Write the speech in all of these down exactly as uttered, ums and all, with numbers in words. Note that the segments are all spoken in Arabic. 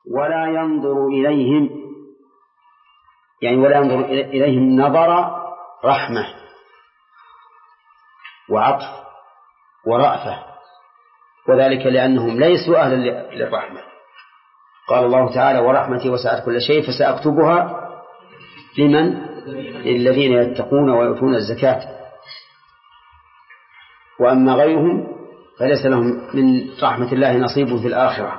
ولا ينظر إليهم، يعني ولا ينظر إليهم نظر رحمة وعطف ورأفة، وذلك لأنهم ليسوا أهلا للرحمة. قال الله تعالى: ورحمتي وسعت كل شيء فسأكتبها لمن؟ للذين يتقون ويؤتون الزكاة. وأما غيرهم فليس لهم من رحمة الله نصيب في الآخرة.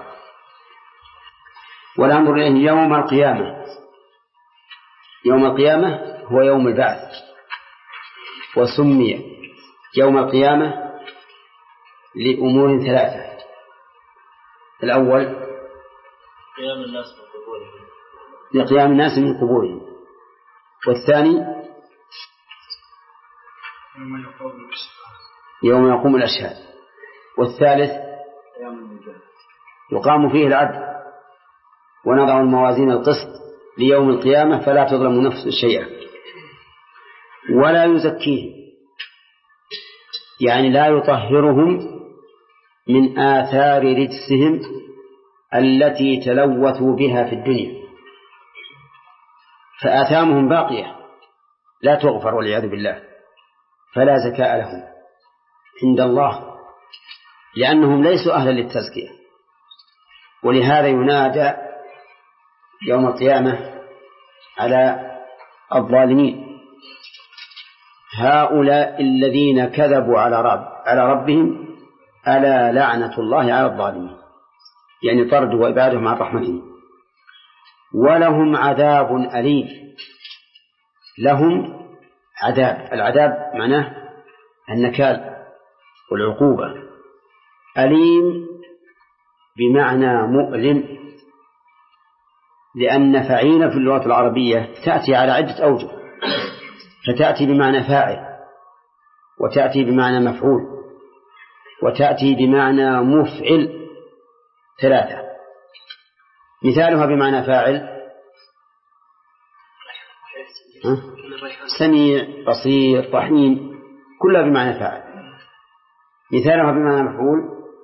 ولا ينظر إليهم يوم القيامة. يوم القيامة هو يوم البعث، وسمي يوم القيامة لأمور ثلاثة: الأول قيام الناس من قبورهم، لقيام الناس من قبورهم، والثاني يوم يقوم الأشهاد، والثالث يقام فيه العدل ونضع الموازين القسط ليوم القيامة فلا تظلم نفس شيئا. ولا يزكيهم، يعني لا يطهرهم من آثار رجسهم التي تلوثوا بها في الدنيا، فآثامهم باقية لا تغفر والعياذ بالله، فلا زكاء لهم عند الله لأنهم ليسوا أهلا للتزكية. ولهذا ينادى يوم القيامة على الظالمين: هؤلاء الذين كذبوا على رب على ربهم ألا لعنة الله على الظالمين، يعني طرد وإبعادهم عن رحمته. ولهم عذاب أليم. لهم عذاب، العذاب معناه النكال والعقوبة، أليم بمعنى مؤلم، لأن فعيل في اللغة العربية تأتي على عدة أوجه، فتأتي بمعنى فاعل، وتأتي بمعنى مفعول، وتأتي بمعنى مفعل، ثلاثة. مثالها بمعنى فاعل: سميع، بصير، رحيم، كلها بمعنى فاعل. مثالها بمعنى مفعول: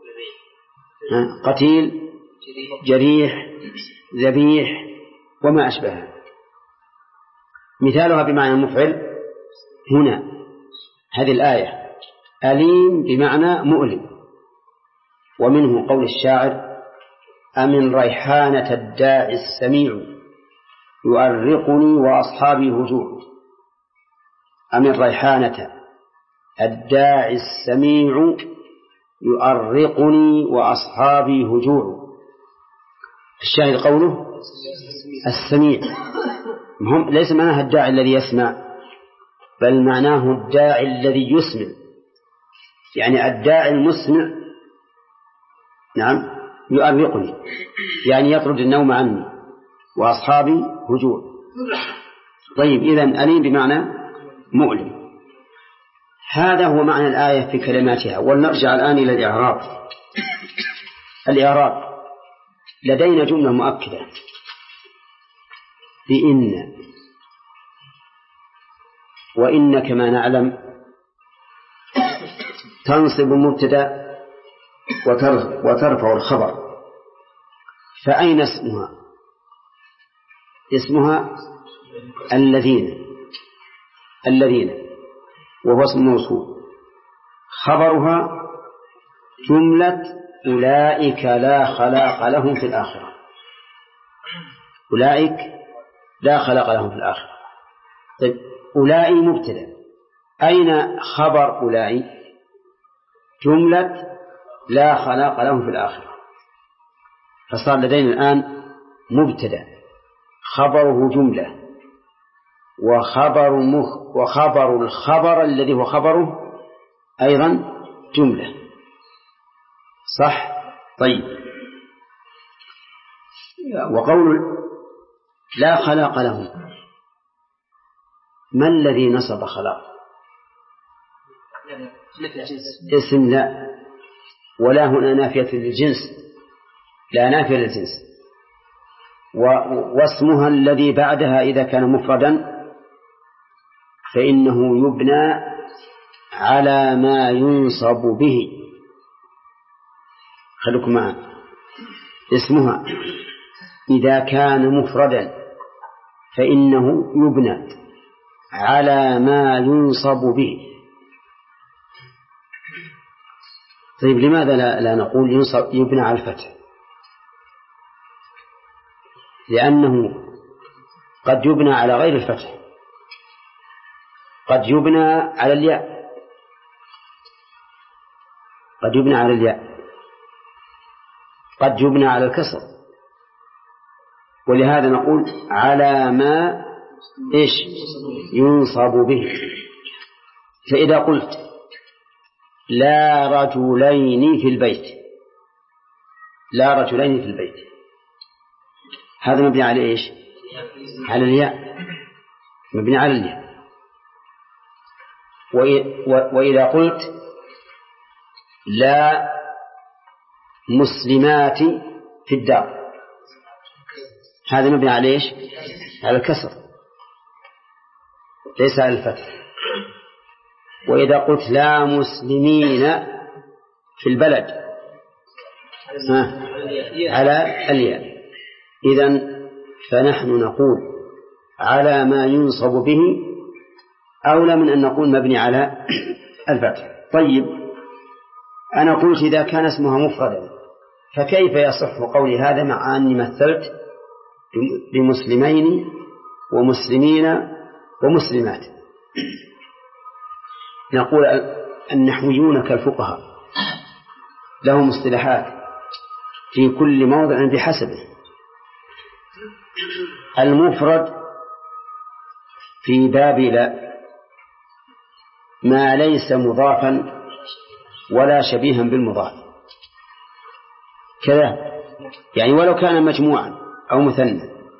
قتيل، جريح، ذبيح، وما أشبهها. مثالها بمعنى مفعل هنا هذه الآية: أليم بمعنى مؤلم. ومنه قول الشاعر: أمن ريحانة الداعي السميع يؤرقني وأصحابي هجوع. أمن ريحانة الداعي السميع يؤرقني وأصحابي هجوع. الشاهد قوله السميع، ليس معناه الداعي الذي يسمع، بل معناه الداعي الذي يسمع، يعني الداعي المسمع. نعم، يؤرقني يعني يطرد النوم عني، وأصحابي هجوع. طيب، إذن أليم بمعنى مؤلم. هذا هو معنى الآية في كلماتها. ولنرجع الآن إلى الإعراب. الإعراب لدينا جملة مؤكدة بإن، وإن كما نعلم تنصب المبتدأ وترفع الخبر. فأين اسمها؟ اسمها الذين، الذين وهو اسم موصول. خبرها جملة أولئك لا خلاق لهم في الآخرة. أولئك لا خلاق لهم في الآخرة. طيب، أولئك مبتدأ، أين خبر أولئك؟ جملة لا خلاق لهم في الآخرة. فصار لدينا الآن مبتدأ خبره جملة، وخبر مخ وخبر الخبر الذي هو خبره أيضا جملة، صح؟ طيب، وقول لا خلاق لهم، ما الذي نصب خلاق؟ اسم لا، ولا هنا نافية للجنس، لا نافية للجنس. واسمها الذي بعدها إذا كان مفردا فإنه يبنى على ما ينصب به. خلوكم معا، اسمها إذا كان مفردا فإنه يبنى على ما ينصب به. طيب لماذا لا, لا نقول ينصب يبنى على الفتح؟ لأنه قد يبنى على غير الفتح، قد يبنى على الياء، قد يبنى على الياء، قد يبنى على الكسر، ولهذا نقول على ما إيش ينصب به. فإذا قلت لا رجلين في البيت، لا رجلين في البيت، هذا مبني على إيش؟ على الياء، مبني على الياء. وإذا قلت لا مسلمات في الدار، هذا مبني على إيش؟ على الكسر ليس على الفتح. وإذا قلت لا مسلمين في البلد على الياء. إذن فنحن نقول على ما ينصب به أولى من أن نقول مبني على الفتح. طيب أنا قلت إذا كان اسمها مفردا فكيف يصح قولي هذا مع أني مثلت بمسلمين ومسلمين ومسلمات؟ نقول النحويون كالفقهاء لهم اصطلاحات في كل موضع بحسبه. المفرد في باب لا ما ليس مضافا ولا شبيها بالمضاف كذا، يعني ولو كان مجموعا أو مثنى.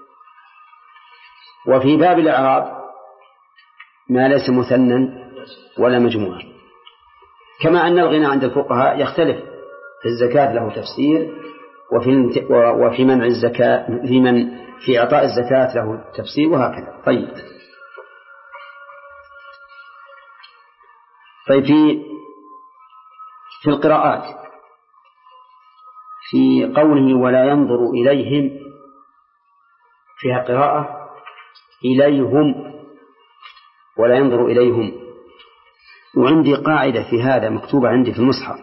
وفي باب الإعراب ما ليس مثنى ولا مجموعا. كما أن الغنى عند الفقهاء يختلف، في الزكاة له تفسير، وفي وفي منع الزكاة في من في إعطاء الزكاة له تفسير، وهكذا. طيب طيب في في القراءات في قوله ولا ينظر إليهم فيها قراءة إليهم ولا ينظر إليهم. وعندي قاعدة في هذا مكتوبة عندي في المصحف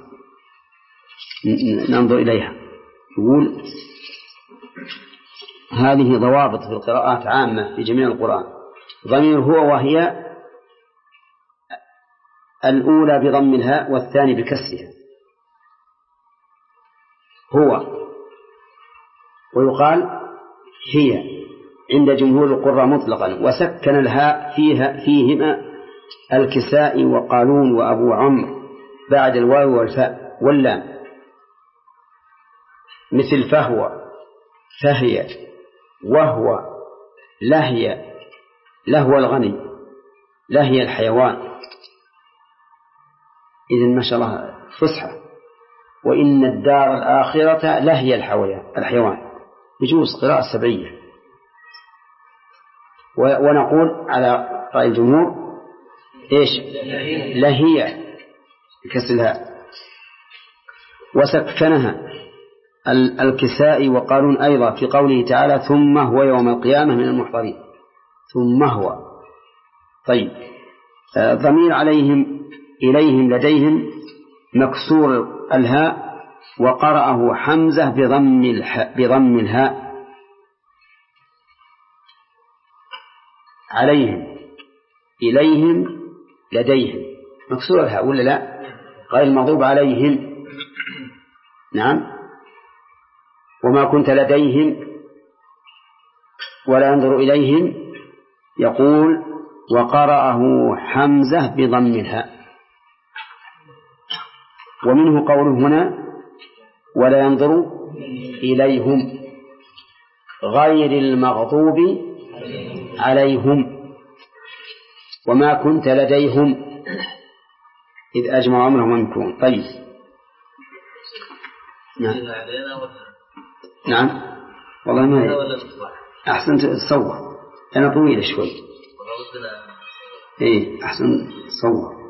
ننظر إليها، يقول هذه ضوابط في القراءات عامة في جميع القرآن. ضمير هو وهي الأولى بضم الهاء والثاني بكسرها هو، ويقال هي عند جمهور القراء مطلقا، وسكن الهاء فيها فيهما الكسائي وقالون وأبو عمرو بعد الواو والفاء واللام، مثل فهو فهي وهو لهي لهو الغني لهي الحيوان. إذن ما شاء الله فسحة. وإن الدار الآخرة لهي الحيوان، يجوز قراءة سبعية. ونقول على رأي الجمهور إيش لهي بكسرها. وسكنها الكسائي وقالون أيضا في قوله تعالى ثم هو يوم القيامة من المحضرين، ثم هو. طيب ضمير عليهم إليهم لديهم مكسور الهاء، وقرأه حمزة بضم الحاء بضم الهاء عليهم إليهم لديهم مكسور الهاء ولا لا؟ غير المغضوب عليهم. نعم. وما كنت لديهم ولا ينظر إليهم يقول وقرأه حمزة بضم الهاء. ومنه قوله هنا ولا ينظر إليهم غير المغضوب عليهم، وما كنت لديهم إذ أجمع أمرهم ويمكرون. طيب نعم نعم والله ما أحسنت تصور، أنا طويلة شوي. إيه أحسن تصور.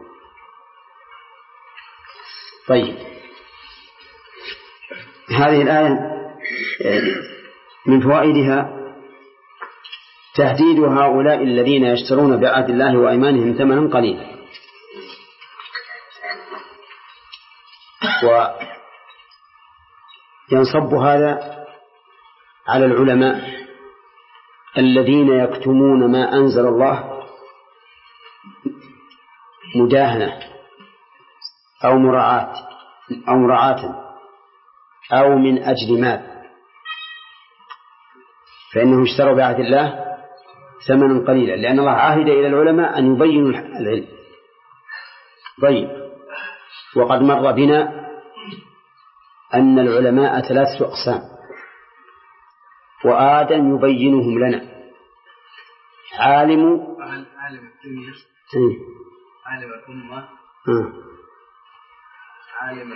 طيب هذه الآية من فوائدها تهديد هؤلاء الذين يشترون بعهد الله وأيمانهم ثمنا قليلا، وينصب هذا على العلماء الذين يكتمون ما أنزل الله مداهنة أو مراعاة أو مراعاة أو من أجل مال، فإنهم اشتروا بعهد الله ثمنا قليلا، لأن الله عاهد إلى العلماء أن يبينوا العلم. طيب، وقد مر بنا أن العلماء ثلاثة أقسام، وآدم يبينهم لنا. عالم عالم الدنيا، عالم الأمة، عالم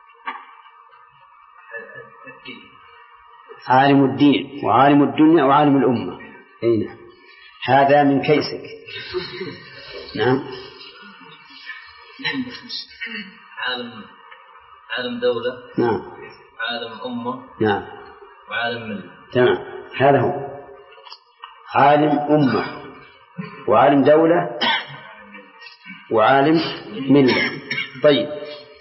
الدين، عالم الدين وعالم الدنيا وعالم الأمة. أين هذا من كيسك؟ نعم. عالم عالم دولة، نعم. عالم أمة، نعم. وعالم ملة. تمام، هذا هو عالم أمة وعالم دولة وعالم ملة. طيب،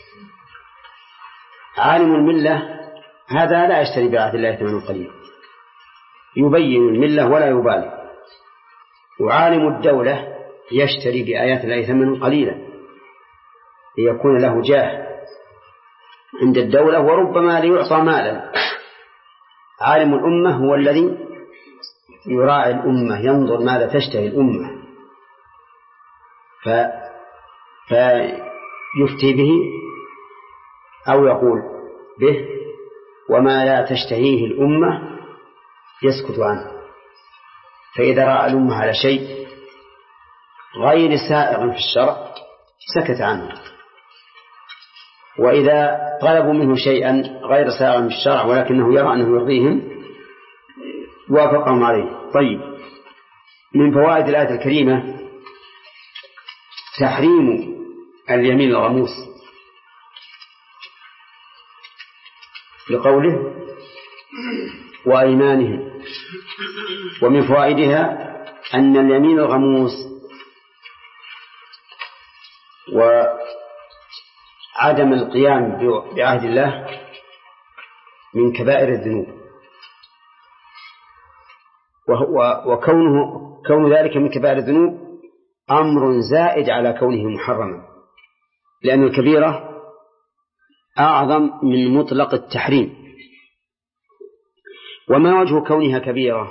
عالم الملة هذا لا يشتري بعهد الله ثمنا قليلا، يبين الملة ولا يبالي. وعالم الدولة يشتري بآيات الله ثمنا قليلا ليكون له جاه عند الدولة وربما ليعطى مالا. عالم الأمة هو الذي يراعي الأمة، ينظر ماذا تشتهي الأمة ف... فيفتي به أو يقول به، وما لا تشتهيه الأمة يسكت عنه. فإذا رأى الأمة على شيء غير سائغ في الشرع سكت عنه، وإذا طلبوا منه شيئا غير سائغ في الشرع ولكنه يرى أنه يرضيهم وافقهم عليه. طيب، من فوائد الآية الكريمة تحريم اليمين الغموس لقوله وأيمانهم. ومن فوائدها أن اليمين الغموس وعدم القيام بعهد الله من كبائر الذنوب، وكونه كون ذلك من كبائر الذنوب أمر زائد على كونه محرما، لأن الكبيرة أعظم من مطلق التحريم. وما وجه كونها كبيرة؟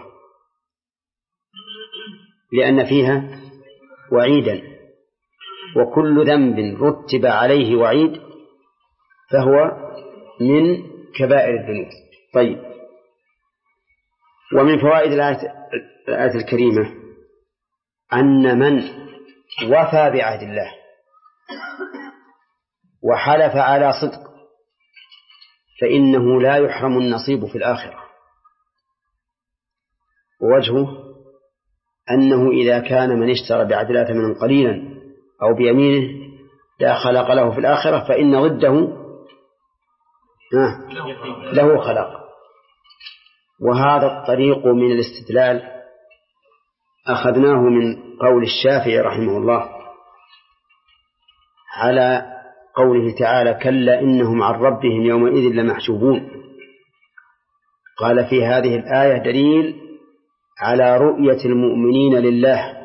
لأن فيها وعيدا، وكل ذنب رتب عليه وعيد فهو من كبائر الذنوب. طيب، ومن فوائد الآية الكريمة أن من وفى بعهد الله وحلف على صدق فإنه لا يحرم النصيب في الآخرة. ووجهه أنه إذا كان من اشترى بعهد الله ثمنا قليلا أو بيمينه لا خلق له في الآخرة فإن ضده له خلق. وهذا الطريق من الاستدلال أخذناه من قول الشافعي رحمه الله على قوله تعالى كلا إنهم عن ربهم يومئذ لمحجوبون. قال في هذه الآية دليل على رؤية المؤمنين لله.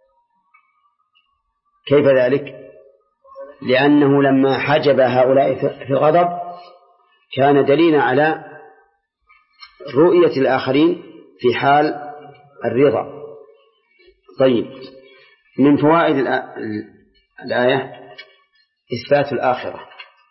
كيف ذلك؟ لأنه لما حجب هؤلاء في الغضب كان دليلا على رؤية الآخرين في حال الرضا. طيب، من فوائد الآية إثبات الآخرة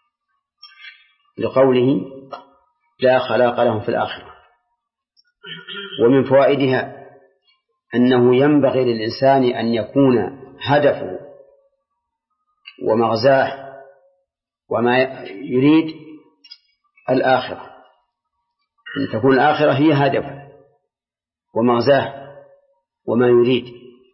لقوله لا خلاق لهم في الآخرة. ومن فوائدها أنه ينبغي للإنسان أن يكون هدفه ومغزاه وما يريد الآخرة، أن تكون الآخرة هي هدفه ومغزاه وما يريد.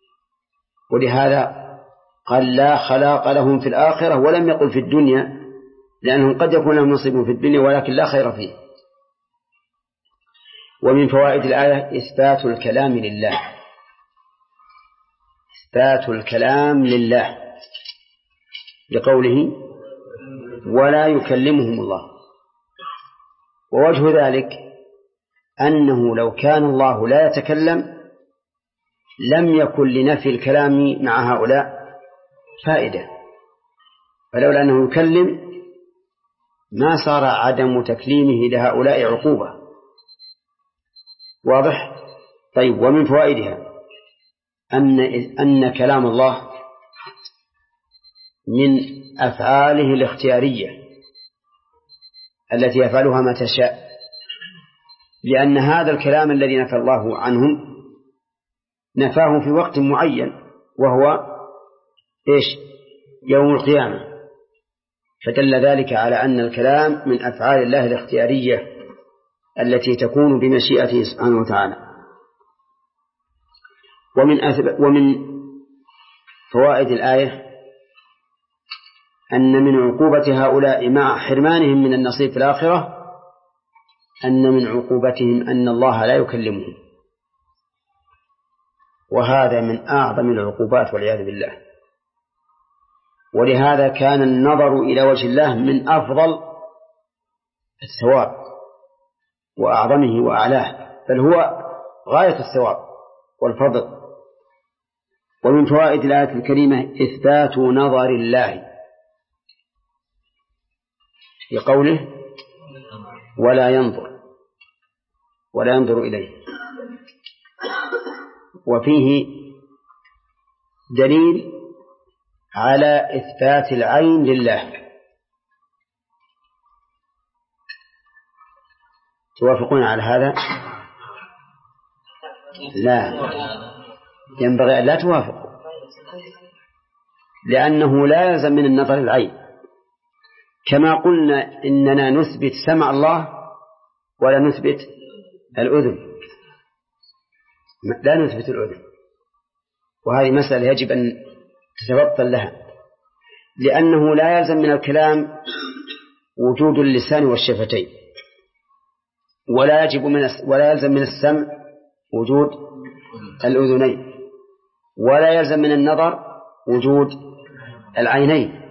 ولهذا قال لا خلاق لهم في الآخرة ولم يقل في الدنيا، لأنهم قد يكون لهم نصيب في الدنيا ولكن لا خير فيه. ومن فوائد الآية إثبات الكلام لله، إثبات الكلام لله لقوله ولا يكلمهم الله. ووجه ذلك أنه لو كان الله لا يتكلم لم يكن لنفي الكلام مع هؤلاء فائدة، فلولا أنه يكلم ما صار عدم تكليمه لهؤلاء عقوبة. واضح؟ طيب. ومن فوائدها أن أن كلام الله من أفعاله الاختيارية التي يفعلها ما تشاء، لأن هذا الكلام الذي نفى الله عنهم نفاه في وقت معين وهو إيش؟ يوم القيامة، فدل ذلك على أن الكلام من أفعال الله الاختيارية التي تكون بمشيئته سبحانه وتعالى. ومن أثب... ومن فوائد الآية أن من عقوبة هؤلاء مع حرمانهم من النصيب في الآخرة أن من عقوبتهم أن الله لا يكلمهم، وهذا من أعظم العقوبات والعياذ بالله. ولهذا كان النظر إلى وجه الله من أفضل الثواب وأعظمه وأعلاه، بل هو غاية الثواب والفضل. ومن فوائد الآية الكريمة إثبات نظر الله في قوله ولا ينظر ولا ينظر إليه، وفيه دليل على إثبات العين لله. توافقون على هذا؟ لا، ينبغي أن لا توافقوا، لأنه لا يلزم من النظر العين، كما قلنا إننا نثبت سمع الله ولا نثبت الأذن، لا نثبت الأذن، وهذه مسألة يجب أن تتبطل لها، لأنه لا يلزم من الكلام وجود اللسان والشفتين، ولا يجب من ولا يلزم من السمع وجود الأذنين، ولا يلزم من النظر وجود العينين.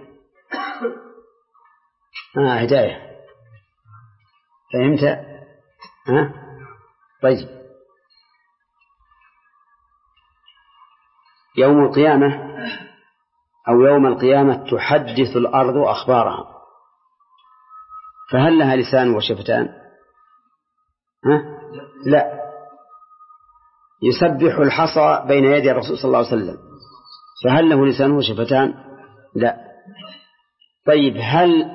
آه هداية، فهمت؟ ها؟ طيب. يوم القيامة أو يوم القيامة تحدث الأرض أخبارها، فهل لها لسان وشفتان؟ ها؟ لا. يسبح الحصى بين يدي الرسول صلى الله عليه وسلم، فهل له لسان وشفتان؟ لا. طيب، هل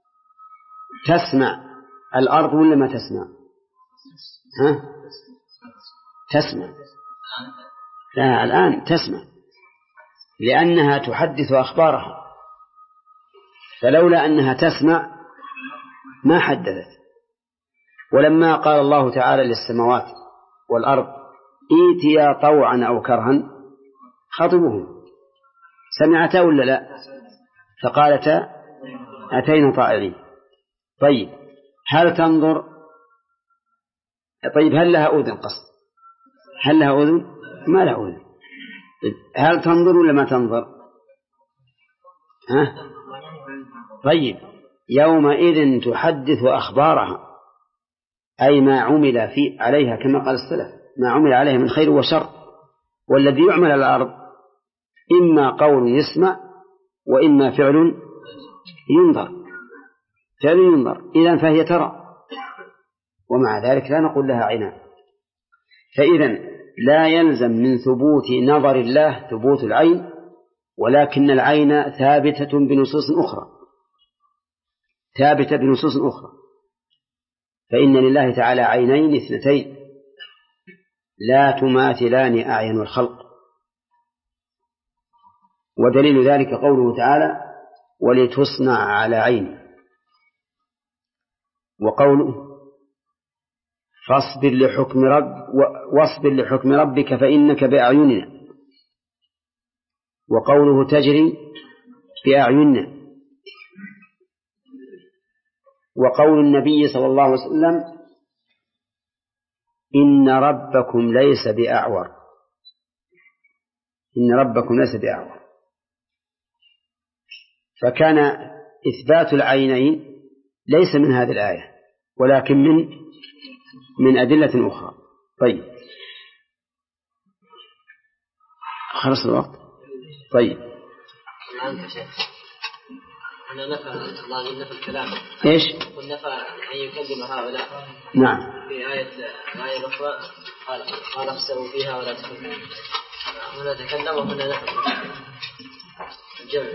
تسمع الأرض ولا ما تسمع؟ ها؟ تسمع. لا، الآن تسمع لأنها تحدث أخبارها، فلولا أنها تسمع ما حدثت. ولما قال الله تعالى للسماوات والأرض ائتيا طوعا أو كرها خاطبهم، سمعتا ولا لا؟ فقالتا أتينا طائعين. طيب، هل تنظر؟ طيب، هل لها أذن؟ قصد هل لها أذن؟ ما لها أذن. طيب، هل تنظر ولا ما تنظر؟ ها؟ طيب، يومئذ تحدث أخبارها، أي ما عمل في عليها، كما قال السلف ما عمل عليها من خير وشر. والذي يعمل على الأرض إما قول يسمع وإما فعل ينظر، فعل ينظر، إذن فهي ترى، ومع ذلك لا نقول لها عينان. فإذن لا يلزم من ثبوت نظر الله ثبوت العين، ولكن العين ثابتة بنصوص أخرى ثابتة بنصوص أخرى فإن لله تعالى عينين اثنتين لا تماثلان أعين الخلق. ودليل ذلك قوله تعالى ولتصنع على عيني، وقوله فاصبر لحكم رب واصبر لحكم ربك فإنك بأعيننا، وقوله تجري بأعيننا، وقول النبي صلى الله عليه وسلم إن ربكم ليس بأعور، إن ربكم ليس بأعور، فكان إثبات العينين ليس من هذه الآية ولكن من من أدلة أخرى. طيب خلص الوقت. طيب أنا نفى الله نفى الكلام إيش؟ ونفى أن يكلم هؤلاء. نعم. في آية الآية الأخرى قال قال اخسروا فيها ولا تكلموا. هنا تكلم وهنا نفى الجمع.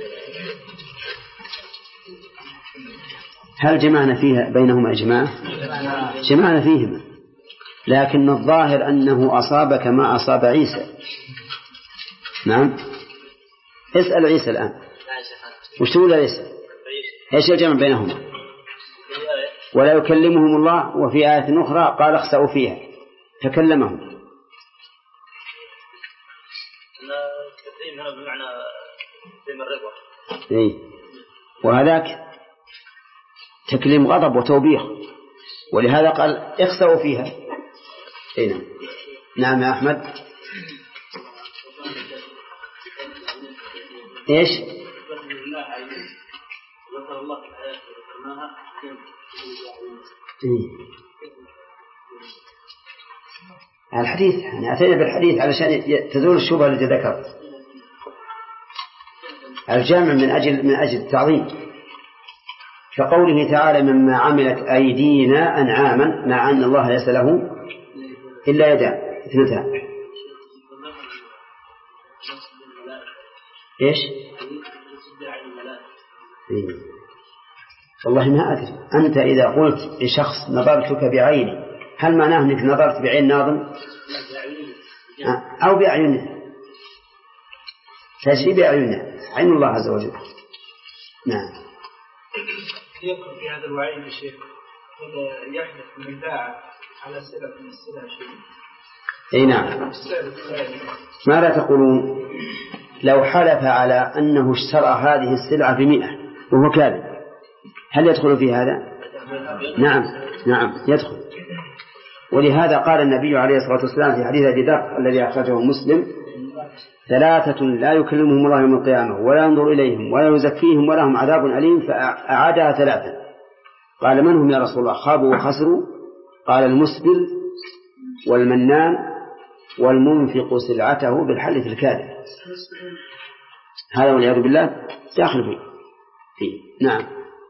هل جمعنا فيها بينهما إجماع؟ جمعنا فيهما، لكن الظاهر أنه أصاب كما أصاب عيسى. نعم. اسأل عيسى الآن وش تقول عيسى؟ ايش الجمع بينهما؟ ولا يكلمهم الله، وفي آية أخرى قال اخسأوا فيها فكلمهم. التكليم هنا بمعنى بمرض. إيه، وهذاك تكليم غضب وتوبيخ، ولهذا قال اخسأوا فيها. إيه نعم. نعم يا أحمد. إيش؟ الحديث يعني أتينا بالحديث علشان تزول الشبهة التي ذكرت. الجامع من أجل من أجل التعظيم، كقوله تعالى مما عملت أيدينا أنعاما، مع أن الله ليس له إلا يدان اثنتان. إيش؟ إيه. والله ما أدري. أنت إذا قلت لشخص نظرتك بعيني، هل معناه أنك نظرت بعين ناظم أو بأعينه؟ تجري بأعينه، عين الله عز وجل. نعم. يدخل في هذا الوعيد الشيخ يحدث من باع على سلة من السلع شيء. أي نعم. ماذا تقولون لو حلف على أنه اشترى هذه السلعة بمئة وهو كاذب، هل يدخل في هذا؟ نعم نعم يدخل. ولهذا قال النبي عليه الصلاة والسلام في حديث أبي ذر الذي أخرجه مسلم: ثلاثة لا يكلمهم الله يوم القيامة ولا ينظر إليهم ولا يزكيهم ولهم عذاب أليم، فأعادها ثلاثة. قال: من هم يا رسول الله؟ خابوا وخسروا. قال: المسبل والمنان والمنفق سلعته بالحلف الكاذب. هذا والعياذ بالله داخل فيه. فيه. نعم.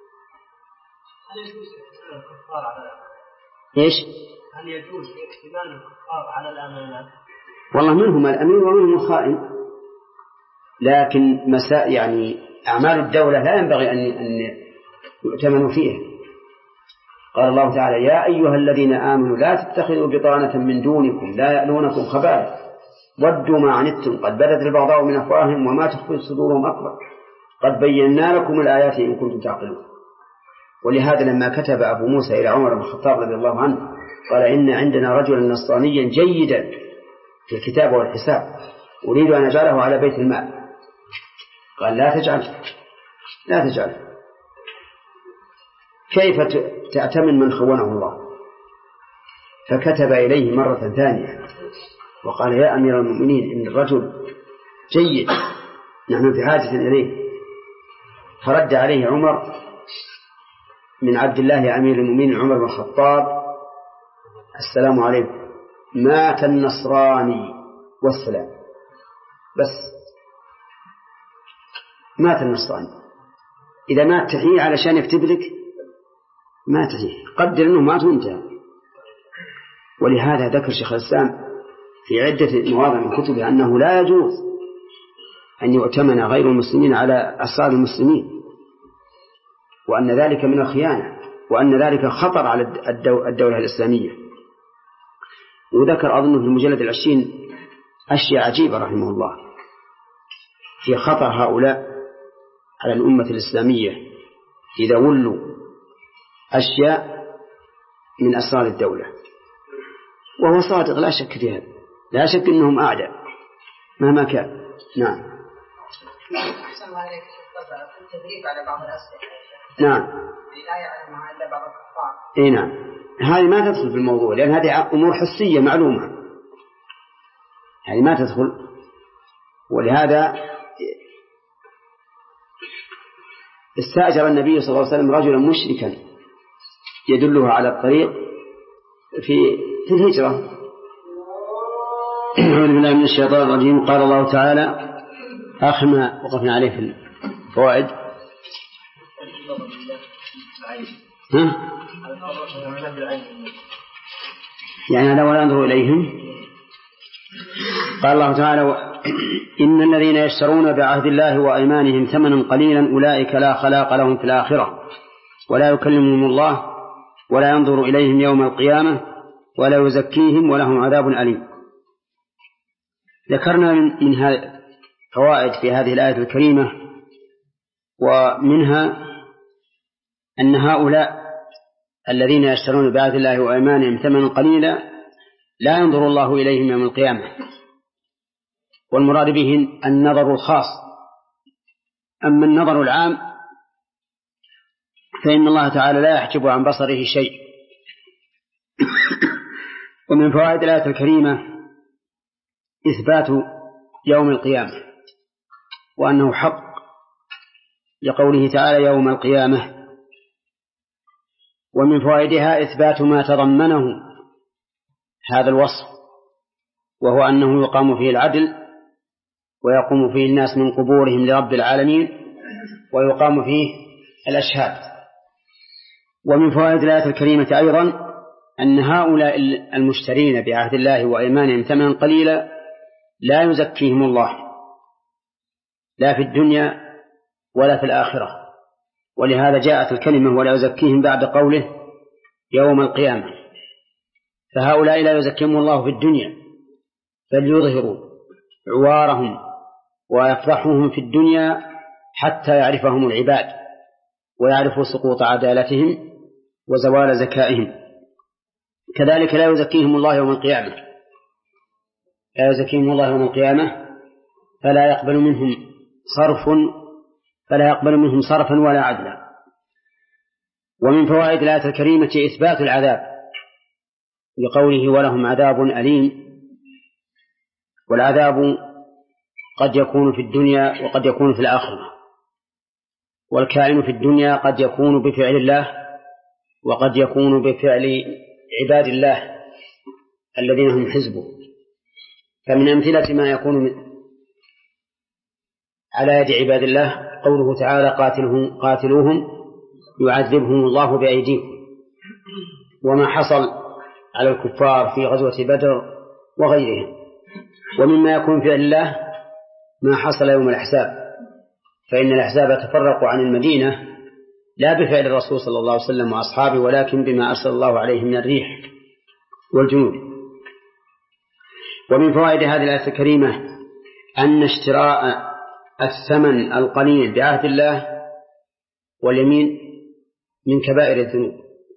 إيش؟ هل يجوز احتمال الكفار على الأمانات؟ والله منهم الأمين ومنهم الخائن، لكن مساء يعني أعمال الدولة لا ينبغي أن أن يؤتمنوا فيها. قال الله تعالى: يا أيها الذين آمنوا لا تتخذوا بطانة من دونكم لا يألونكم خبالا ودوا ما عنتم قد بدت البغضاء من أفواههم وما تخفي صدورهم أكبر قد بينا لكم الآيات إن كنتم تعقلون. ولهذا لما كتب أبو موسى إلى عمر بن الخطاب رضي الله عنه قال: إن عندنا رجلا نصرانيا جيدا في الكتاب والحساب أريد أن أجعله على بيت المال. قال: لا تجعل لا تجعل كيف تأتمن من خونه الله؟ فكتب إليه مرة ثانية وقال: يا أمير المؤمنين إن الرجل جيد نحن في حاجة إليه. فرد عليه عمر من عبد الله أمير المؤمنين عمر بن الخطاب: السلام عليكم، مات النصراني والسلام. بس مات النصراني، إذا مات تحيي علشان يكتب لك ما تحيي، قدر أنه مات وانتهى. ولهذا ذكر شيخ الإسلام في عدة مواضع من كتبه أنه لا يجوز أن يؤتمن غير المسلمين على أسرار المسلمين، وأن ذلك من الخيانة، وأن ذلك خطر على الدولة الإسلامية. وذكر أظن في المجلد العشرين أشياء عجيبة رحمه الله في خطر هؤلاء على الأمة الإسلامية إذا ولوا أشياء من أسرار الدولة، وهو صادق لا شك في هذا، لا شك أنهم أعداء مهما كان. نعم. أحسن الله عليك التدريب على بعض الأسئلة. نعم. لا يعلمها إلا بعض الكفار. إيه نعم. هذه ما تدخل في الموضوع، لأن هذه أمور حسية معلومة، هذه ما تدخل. ولهذا استأجر النبي صلى الله عليه وسلم رجلا مشركا يدله على الطريق في في الهجرة. أعوذ بالله من الشيطان الرجيم. قال الله تعالى آخر ما وقفنا عليه في الفوائد. ها؟ يعني هذا ولا ينظر إليهم. قال الله تعالى إن الذين يشترون بعهد الله وأيمانهم ثمنا قليلا أولئك لا خلاق لهم في الآخرة ولا يكلمهم الله ولا ينظر إليهم يوم القيامة ولا يزكيهم ولهم عذاب أليم. ذكرنا من, من فوائد في هذه الآية الكريمة، ومنها أن هؤلاء الذين يشترون بعهد الله وأيمانهم ثمنا قليلا لا ينظر الله إليهم يوم القيامة، والمراد به النظر الخاص. أما النظر العام فإن الله تعالى لا يحجب عن بصره شيء. ومن فوائد الآية الكريمة إثبات يوم القيامة وأنه حق، لقوله تعالى يوم القيامة. ومن فوائدها إثبات ما تضمنه هذا الوصف، وهو أنه يقام فيه العدل ويقوم فيه الناس من قبورهم لرب العالمين ويقام فيه الأشهاد. ومن فوائد الآية الكريمة أيضا أن هؤلاء المشترين بعهد الله وأيمانهم ثمنا قليلا لا يزكيهم الله لا في الدنيا ولا في الآخرة، ولهذا جاءت الكلمة ولا يزكيهم بعد قوله يوم القيامة. فهؤلاء لا يزكيهم الله في الدنيا، بل يظهروا عوارهم ويفضحهم في الدنيا حتى يعرفهم العباد ويعرفوا سقوط عدالتهم وزوال زكائهم. كذلك لا يزكيهم الله يوم القيامة، لا يزكيهم الله يوم القيامة فلا يقبل منهم صرف فلا يقبل منهم صرفا ولا عدلا. ومن فوائد الآية الكريمة إثبات العذاب لقوله ولهم عذاب أليم. والعذاب قد يكون في الدنيا وقد يكون في الآخرة، والكائن في الدنيا قد يكون بفعل الله وقد يكون بفعل عباد الله الذين هم حزبه. فمن أمثلة ما يكون على يد عباد الله قوله تعالى قاتلهم قاتلوهم يعذبهم الله بأيديكم، وما حصل على الكفار في غزوة بدر وغيرهم. ومما يكون فعل الله ما حصل يوم الأحزاب، فإن الأحزاب تفرقوا عن المدينة لا بفعل الرسول صلى الله عليه وسلم وأصحابه، ولكن بما أرسل الله عليه من الريح والجنود. ومن فوائد هذه الآية الكريمة أن اشتراء الثمن القليل بعهد الله واليمين من كبائر الذنوب،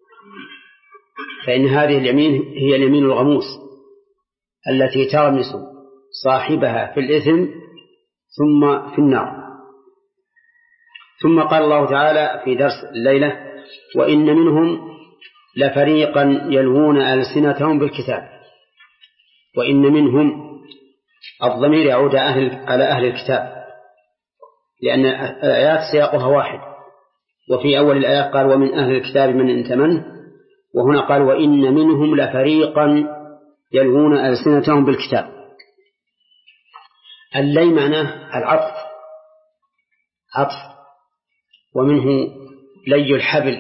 فإن هذه اليمين هي اليمين الغموس التي تغمس صاحبها في الإثم ثم في النار. ثم قال الله تعالى في درس الليلة وإن منهم لفريقا يلوون ألسنتهم بالكتاب. وإن منهم الضمير يعود أهل على أهل الكتاب، لأن الآيات سياقها واحد، وفي أول الآيات قال ومن أهل الكتاب من أنت منه، وهنا قال وإن منهم لفريقا يلوون ألسنتهم بالكتاب. اللي معناه العطف عطف، ومنه لي الحبل،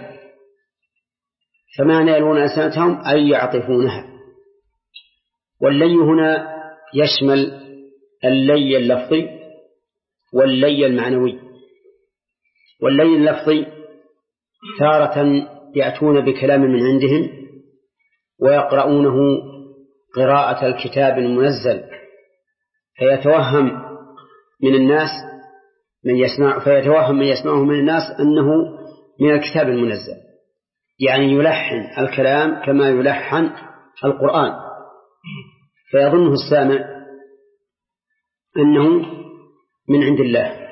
فمعنى يلوون ألسنتهم أي يعطفونها. واللي هنا يشمل اللي اللفظي واللي المعنوي. واللي اللفظي تارة يأتون بكلام من عندهم ويقرؤونه قراءة الكتاب المنزل، فيتوهم من الناس من يسمع فيتوهم من يسمعه من الناس أنه من الكتاب المنزل، يعني يلحن الكلام كما يلحن القرآن، فيظنه السامع أنه من عند الله.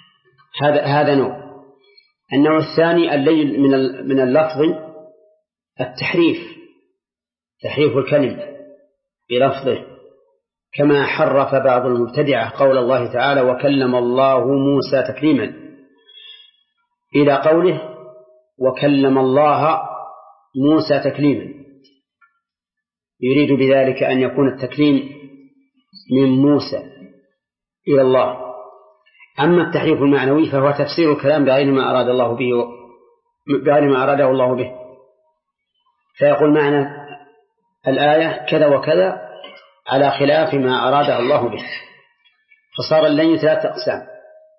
هذا هذا نوع. النوع الثاني الليل من من اللفظ التحريف، تحريف الكلم بلفظه، كما حرف بعض المبتدعة قول الله تعالى وكلم الله موسى تكليما إلى قوله وكلم الله موسى تكليما، يريد بذلك أن يكون التكليم من موسى إلى الله. أما التحريف المعنوي فهو تفسير الكلام بغير ما أراد الله به بغير ما أراده الله به، فيقول معنى الآية كذا وكذا على خلاف ما أراده الله به، فصار اللين ثلاثة أقسام: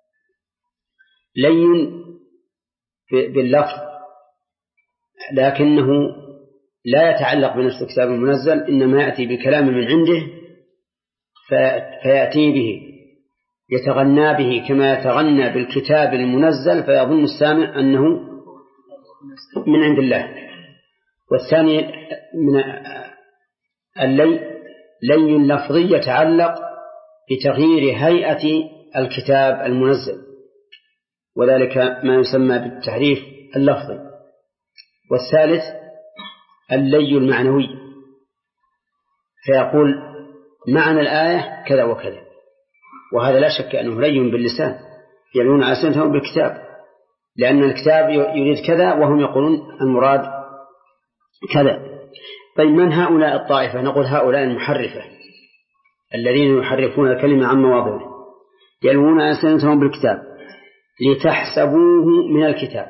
لين باللفظ لكنه لا يتعلق بنفس الكتاب المنزل، إنما يأتي بكلام من عنده فيأتي به يتغنى به كما يتغنى بالكتاب المنزل فيظن السامع أنه من عند الله. والثاني من اللين لين لفظي يتعلق بتغيير هيئة الكتاب المنزل، وذلك ما يسمى بالتحريف اللفظي. والثالث اللين المعنوي، فيقول معنى الآية كذا وكذا، وهذا لا شك أنه لين باللسان، يلون ألسنتهم بالكتاب، لأن الكتاب يريد كذا وهم يقولون المراد كذا. طيب من هؤلاء الطائفة؟ نقول هؤلاء المحرفة الذين يحرفون الكلمة عن مواضعه، يلون ألسنتهم بالكتاب لتحسبوه من الكتاب.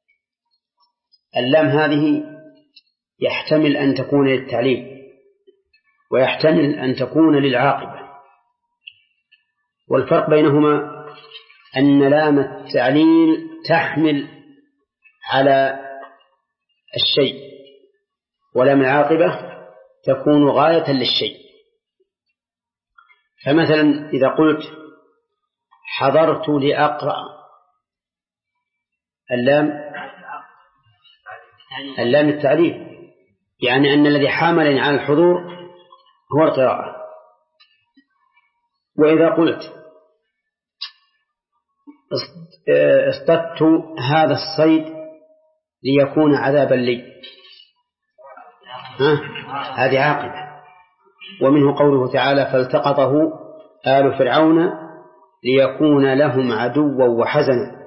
اللام هذه يحتمل أن تكون للتعليل ويحتمل أن تكون للعاقبة، والفرق بينهما أن لام التعليل تحمل على الشيء، ولام العاقبة تكون غاية للشيء. فمثلا إذا قلت حضرت لأقرأ، اللام اللام التعليل، يعني أن الذي حامل على الحضور هو القراءة. وإذا قلت اصطدت هذا الصيد ليكون عذابا لي، هذه عاقبة. ومنه قوله تعالى فالتقطه آل فرعون ليكون لهم عدوا وحزنا،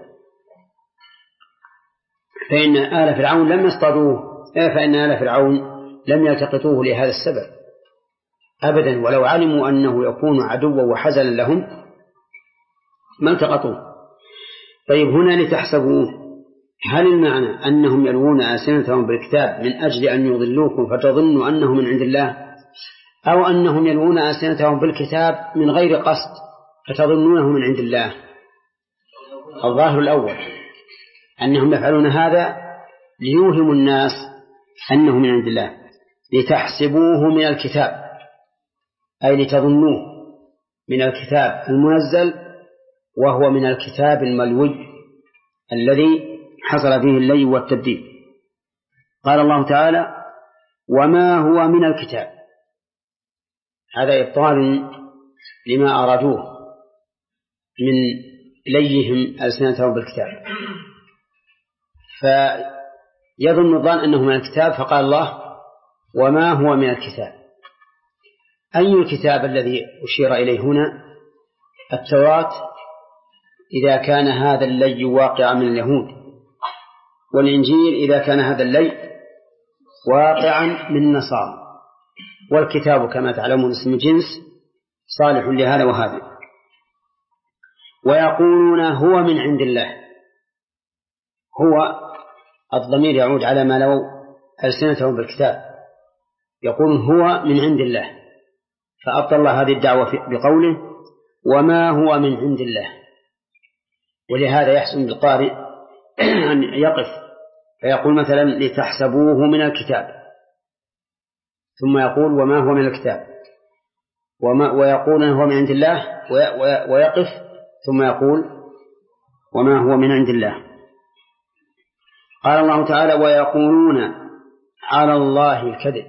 فإن آل فرعون لم يصطادوه، فإن آل فرعون لم يلتقطوه لهذا السبب أبدا، ولو علموا أنه يكون عدوا وحزنا لهم ما التقطوه. طيب هنا لتحسبوه، هل المعنى أنهم يلوون ألسنتهم بالكتاب من أجل أن يضلوكم فتظنوا أنه من عند الله، أو أنهم يلوون ألسنتهم بالكتاب من غير قصد فتظنونه من عند الله؟ الظاهر الأول، أنهم يفعلون هذا ليوهموا الناس أنه من عند الله. لتحسبوه من الكتاب أي لتظنوه من الكتاب المنزل، وهو من الكتاب الملوي الذي حصل فيه اللي والتبديل. قال الله تعالى وما هو من الكتاب، هذا إبطال لما أرادوه من ليهم ألسنتهم بالكتاب، فيظن الظان أنه من الكتاب، فقال الله وما هو من الكتاب. أي الكتاب الذي أشير إليه هنا؟ التوراة إذا كان هذا اللي واقعا من اليهود، والإنجيل إذا كان هذا اللي واقعا من النصارى، والكتاب كما تعلمون اسم جنس صالح لهذا وهذا. ويقولون هو من عند الله، هو الضمير يعود على ما لو ألسنتهم بالكتاب، يقول هو من عند الله، فأبطل الله هذه الدعوة بقوله وما هو من عند الله. ولهذا يحسن بالقارئ أن يقف فيقول مثلا لتحسبوه من الكتاب، ثم يقول وما هو من الكتاب، وما ويقول هو من عند الله، ويقف ثم يقول وما هو من عند الله. قال الله تعالى ويقولون على الله الكذب،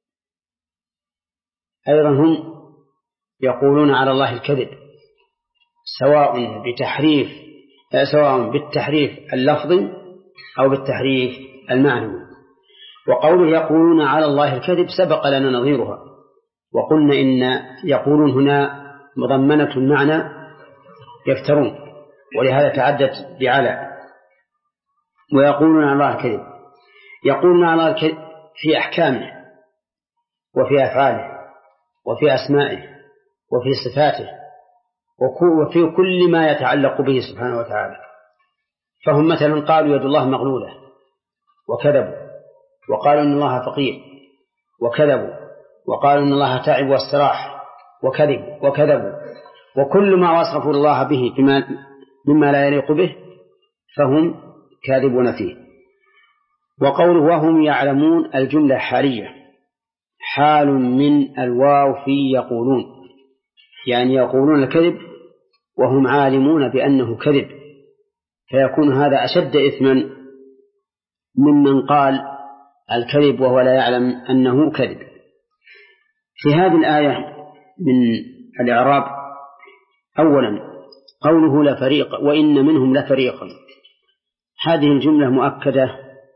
أيضا هم يقولون على الله الكذب، سواء بتحريف سواء بالتحريف اللفظي أو بالتحريف المعنوي. وقوله يقولون على الله الكذب سبق لنا نظيرها، وقلنا إن يقولون هنا مضمنة المعنى يفترون، ولهذا تعدت بعلى. ويقولون على الله الكذب، يقولون على الله الكذب في أحكامه وفي أفعاله وفي أسمائه وفي صفاته وفي كل ما يتعلق به سبحانه وتعالى. فهم مثلا قالوا يد الله مغلولة وكذبوا، وقالوا إن الله فقير وكذبوا، وقالوا إن الله تعب واستراح وكذب وكذبوا، وكل ما وصفوا الله به مما لا يليق به فهم كاذبون فيه. وقوله وهم يعلمون الجملة حالية، حال من الواو في يقولون، يعني يقولون الكذب وهم عالمون بأنه كذب، فيكون هذا أشد إثما ممن قال الكذب وهو لا يعلم أنه كذب. في هذه الآية من الإعراب أولا قوله لفريق وإن منهم لفريقا، هذه الجملة مؤكدة.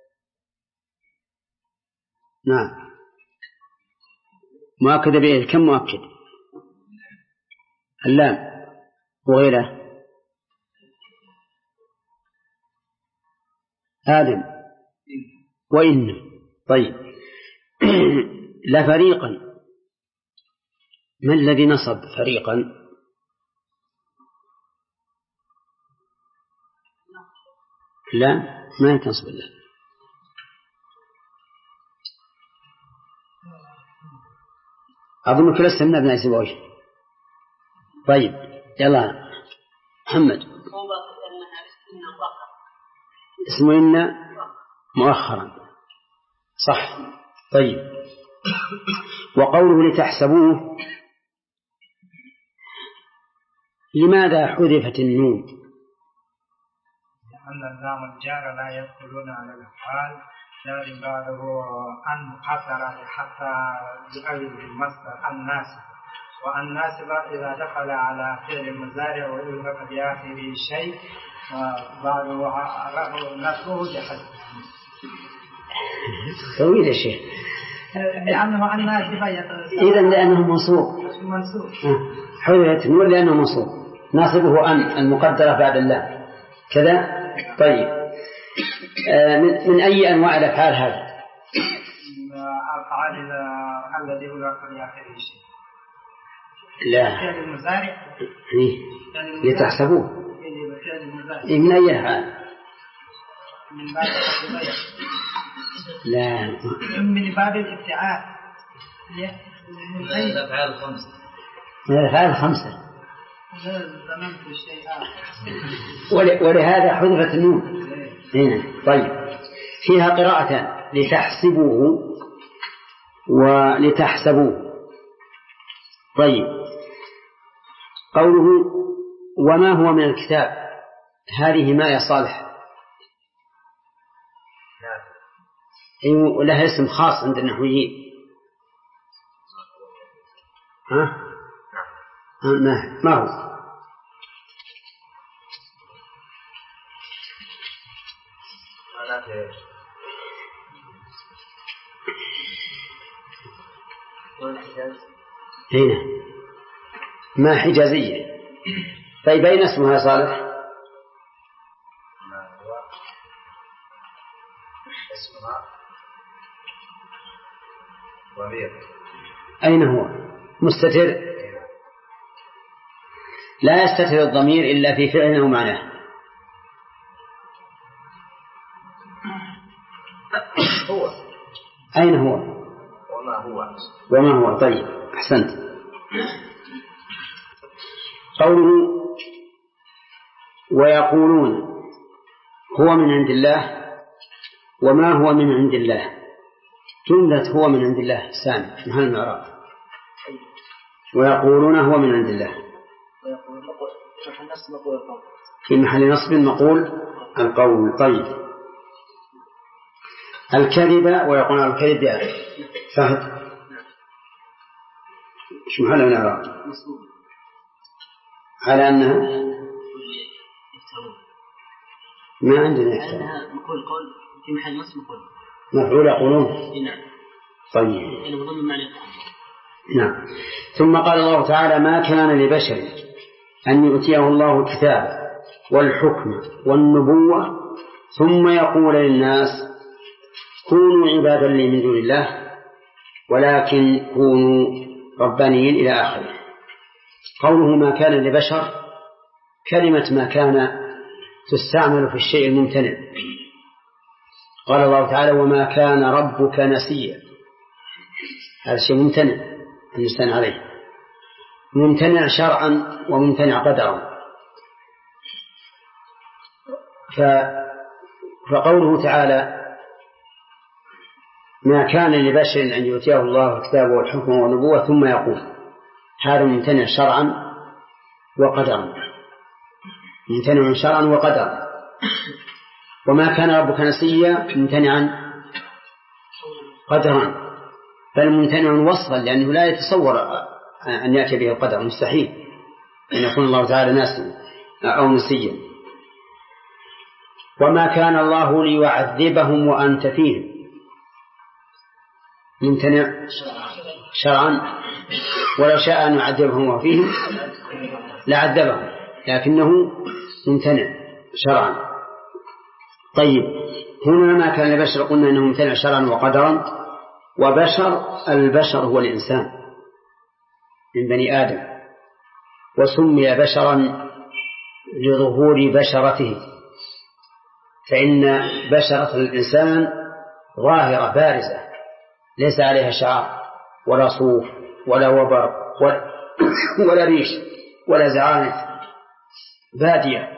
نعم مؤكدة بإيه؟ كم مؤكد؟ اللام وغيره. آدم وإن. طيب لفريقا، ما الذي نصب فريقا؟ لا ما يتنصب الله. أظنك لست من أبناء سبويه. طيب يلا محمد. اسمه إن مؤخرا صح. طيب وقوله لتحسبوه، لماذا حذفت النون؟ لأن اللام الجار لا يدخلون على الأفعال، لكن بعده أن مقدرة حتى يؤول بالمصدر الناس، والناس إذا دخل على فعل المضارع ويلحق بآخره شيء وبعده نصبه جحد. طويل يا شيخ. لأنه الناس إذا لأنه منصوب. منصوب. حذفت النون لأنه منصوب، ناصبه أن المقدرة بعد الله كذا. طيب من أي أنواع الأفعال هذا؟ أفعال الذي يلحق بآخره شيء. لا فعل المضارع لتحسبوه من أي أفعال؟ من باب التقدير. لا من باب الابتعاد. من أي الأفعال الخمسة؟ من الأفعال الخمسة. ظننت الشيء ولهذا حذفت النون هنا. طيب فيها قراءتان، لتحسبوه ولتحسبوه. طيب قوله وما هو من الكتاب، هذه ما يا صالح لها اسم خاص عند النحويين. ها ما ما هو؟ هنا ما حجازية. طيب أين اسمها يا صالح؟ اسمها ضمير. أين هو؟ مستتر؟ لا يستتر الضمير إلا في فعل أو معناه. هو أين هو؟ وما هو. وما هو. طيب أحسنت. قوله ويقولون هو من عند الله وما هو من عند الله، جملة هو من عند الله سامي في محل الإعراب. ويقولون هو من عند الله في محل نصب مقول القول. طيب الكذب ويقولون الكذب يا فهد إيش محل الإعراب؟ على أنها ما عندنا أنها مقول قول في محل نصب مقول مفعول يقولون. نعم. طيب. نعم. ثم قال الله تعالى: ما كان لبشر أن يؤتيه الله الكتاب والحكم والنبوة ثم يقول للناس كونوا عبادا لي من دون الله ولكن كونوا ربانيين إلى آخره. قوله ما كان لبشر، كلمة ما كان تستعمل في الشيء الممتنع. قال الله تعالى: وما كان ربك نسيا. هذا شيء ممتنع أن يستعن عليه، ممتنع شرعا وممتنع قدرا. فقوله تعالى: ما كان لبشر أن يؤتيه الله الكتاب والحكم والنبوة ثم يقول، هذا ممتنع شرعا وقدرا، ممتنع شرعا وقدرا. وما كان ربك نسيا ممتنعا قدرا، بل ممتنع وصفا، لأنه لا يتصور أن يأتي به القدر، مستحيل أن يكون الله تعالى ناسيا أو نسيا. وما كان الله ليعذبهم وأنت فيهم، ممتنع شرعا، ولو شاء أن يعذبهم وفيهم لعذبهم، لكنه ممتنع شرعا. طيب، هنا ما كان لبشر قلنا أنه ممتنع شرعا وقدرا. وبشر، البشر هو الإنسان من بني آدم، وسمي بشرا لظهور بشرته، فإن بشرة الإنسان ظاهرة بارزة ليس عليها شعر ولا صوف ولا وبر ولا, ولا ريش ولا زعانف، بادية.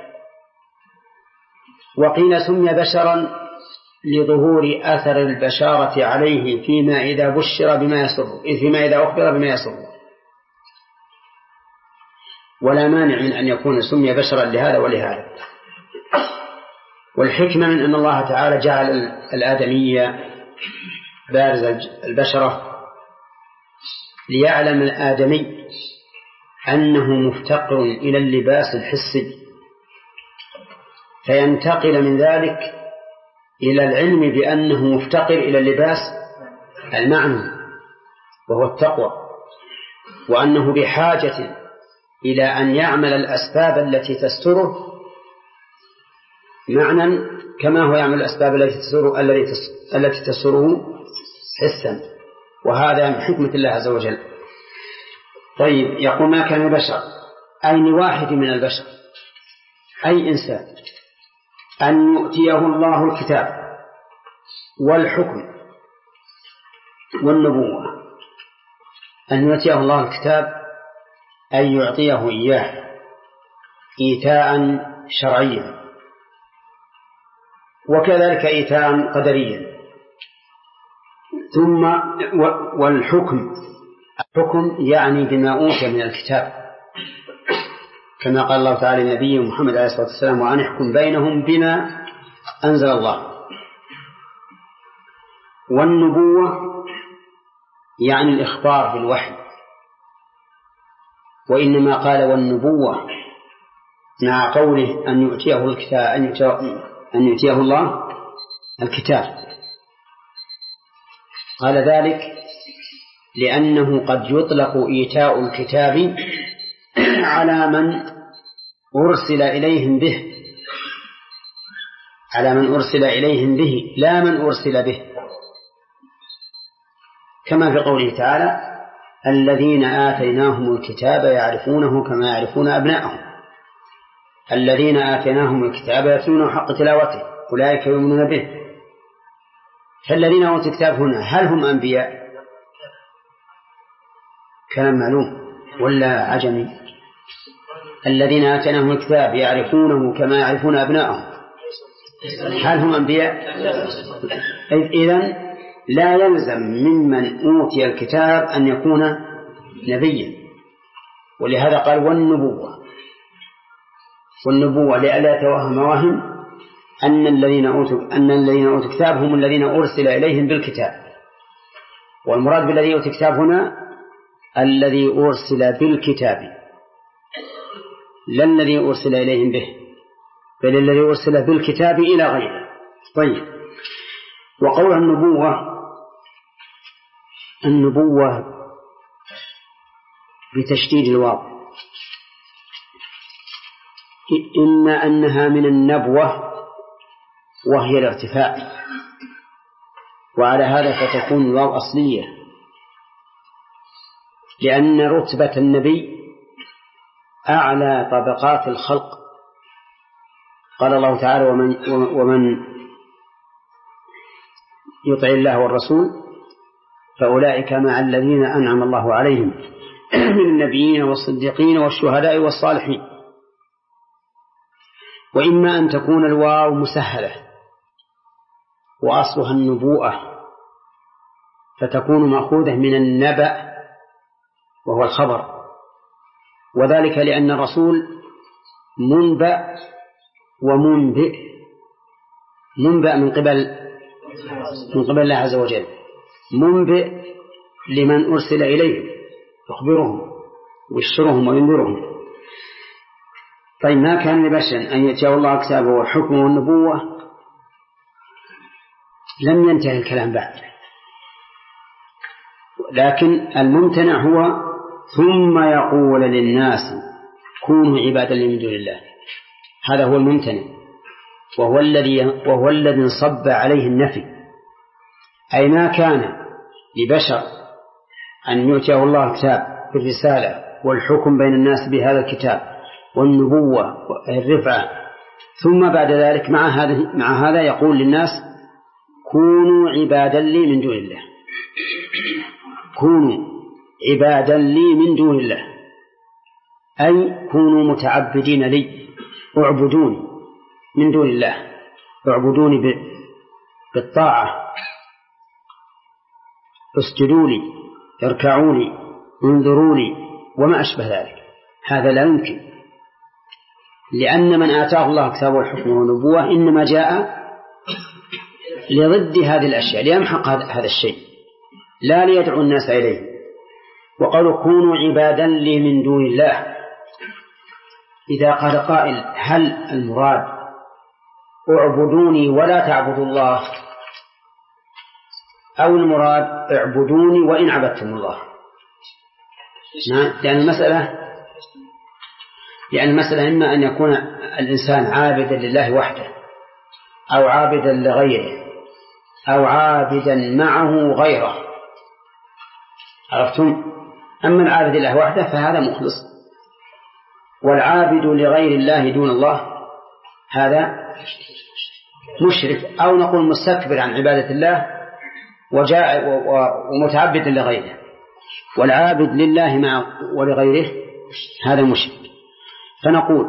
وقيل سمي بشرا لظهور أثر البشارة عليه فيما إذا بشر بما يسر، فيما إذا أخبر بما يسر. ولا مانع من أن يكون سمي بشرا لهذا ولهذا. والحكمة من أن الله تعالى جعل الآدمية بارز البشرة ليعلم الآدمي أنه مفتقر إلى اللباس الحسي، فينتقل من ذلك إلى العلم بأنه مفتقر إلى اللباس المعنوي وهو التقوى، وأنه بحاجة إلى أن يعمل الأسباب التي تستره معنى كما هو يعمل الأسباب التي تستره التي تستره حسا. وهذا من حكمة الله عز وجل. طيب، يقول ما كان البشر أي واحد من البشر، أي إنسان، أن يؤتيه الله الكتاب والحكم والنبوة. أن يؤتيه الله الكتاب أن يعطيه إياه إيتاء شرعيا، وكذلك إيتاء قدريا. ثم والحكم، الحكم يعني بما أوتي من الكتاب، كما قال الله تعالى لنبيه محمد عليه الصلاة والسلام: وأن احكم بينهم بما أنزل الله. والنبوة يعني الإخبار بالوحي، وإنما قال والنبوة مع قوله أن يؤتيه الكتاب أن يؤتيه, أن يؤتيه الله الكتاب. قال ذلك لأنه قد يطلق إيتاء الكتاب على من أرسل إليهم به، على من أرسل إليهم به لا من أرسل به، كما في قوله تعالى: الذين آتيناهم الكتاب يعرفونه كما يعرفون أبناءهم. الذين آتيناهم الكتاب يتلونه حق تلاوته أولئك يؤمنون به. فالذين أوتوا الكتاب هنا هل هم أنبياء؟ كلام معلوم ولا عجمي؟ الذين آتيناهم الكتاب يعرفونه كما يعرفون أبناءهم، هل هم أنبياء؟ إذن لا يلزم ممن أوتي الكتاب أن يكون نبيا. ولهذا قال والنبوة. والنبوة لئلا يتوهم واهم أن الذين أوتوا أن الذين أوتوا الكتاب هم الذين أرسل إليهم بالكتاب. والمراد بالذي أوتوا الكتاب هنا الذي أرسل بالكتاب، لا الذي أرسل إليهم به، بل الذي أرسل بالكتاب إلى غيره. طيب، وقول النبوة النبوة بتشديد الواو، إما أنها من النبوة وهي الارتفاع، وعلى هذا فتكون الواو أصلية، لأن رتبة النبي أعلى طبقات الخلق. قال الله تعالى: ومن, ومن يطع الله والرسول فأولئك مع الذين أنعم الله عليهم من النبيين والصديقين والشهداء والصالحين. وإما أن تكون الواو مسهلة وأصلها النبوءة، فتكون مأخوذة من النبأ وهو الخبر، وذلك لأن الرسول منبأ ومنبئ. منبأ من قبل من قبل الله عز وجل، منبئ لمن أرسل إليهم يخبرهم ويبشرهم وينذرهم. طيب، ما كان لبشر أن يأتيه الله كتابه والحكم والنبوة، لم ينتهي الكلام بعد، لكن الممتنع هو ثم يقول للناس كونوا عبادا لي من دون الله. هذا هو الممتنع، وهو الذي وهو الذي انصب عليه النفي، أي ما كان لبشر أن يؤتيه الله كتاب بالرسالة والحكم بين الناس بهذا الكتاب والنبوة والرفعة، ثم بعد ذلك مع هذا مع هذا يقول للناس كونوا عبادا لي من دون الله. كونوا عبادا لي من دون الله، أي كونوا متعبدين لي، اعبدوني من دون الله، اعبدوني بالطاعة، اسجدوا لي، اركعوا لي، انظروا لي، وما أشبه ذلك. هذا لا يمكن، لأن من آتاه الله كتابه والحكم والنبوة إنما جاء لضد هذه الأشياء، ليمحق هذا الشيء، لا ليدعو الناس إليه. وقالوا كونوا عبادا لي من دون الله. إذا قال قائل هل المراد اعبدوني ولا تعبدوا الله، أو المراد اعبدوني وإن عبدتم الله؟ لأن المسألة لأن المسألة إما أن يكون الإنسان عابدا لله وحده، أو عابدا لغيره، أو عابدا معه غيره. عرفتم؟ أما العابد لله وحده فهذا مخلص، والعابد لغير الله دون الله هذا مشرك، أو نقول مستكبر عن عبادة الله وجاء ومتعبد لغيره. والعابد لله مع ولغيره هذا مشرك. فنقول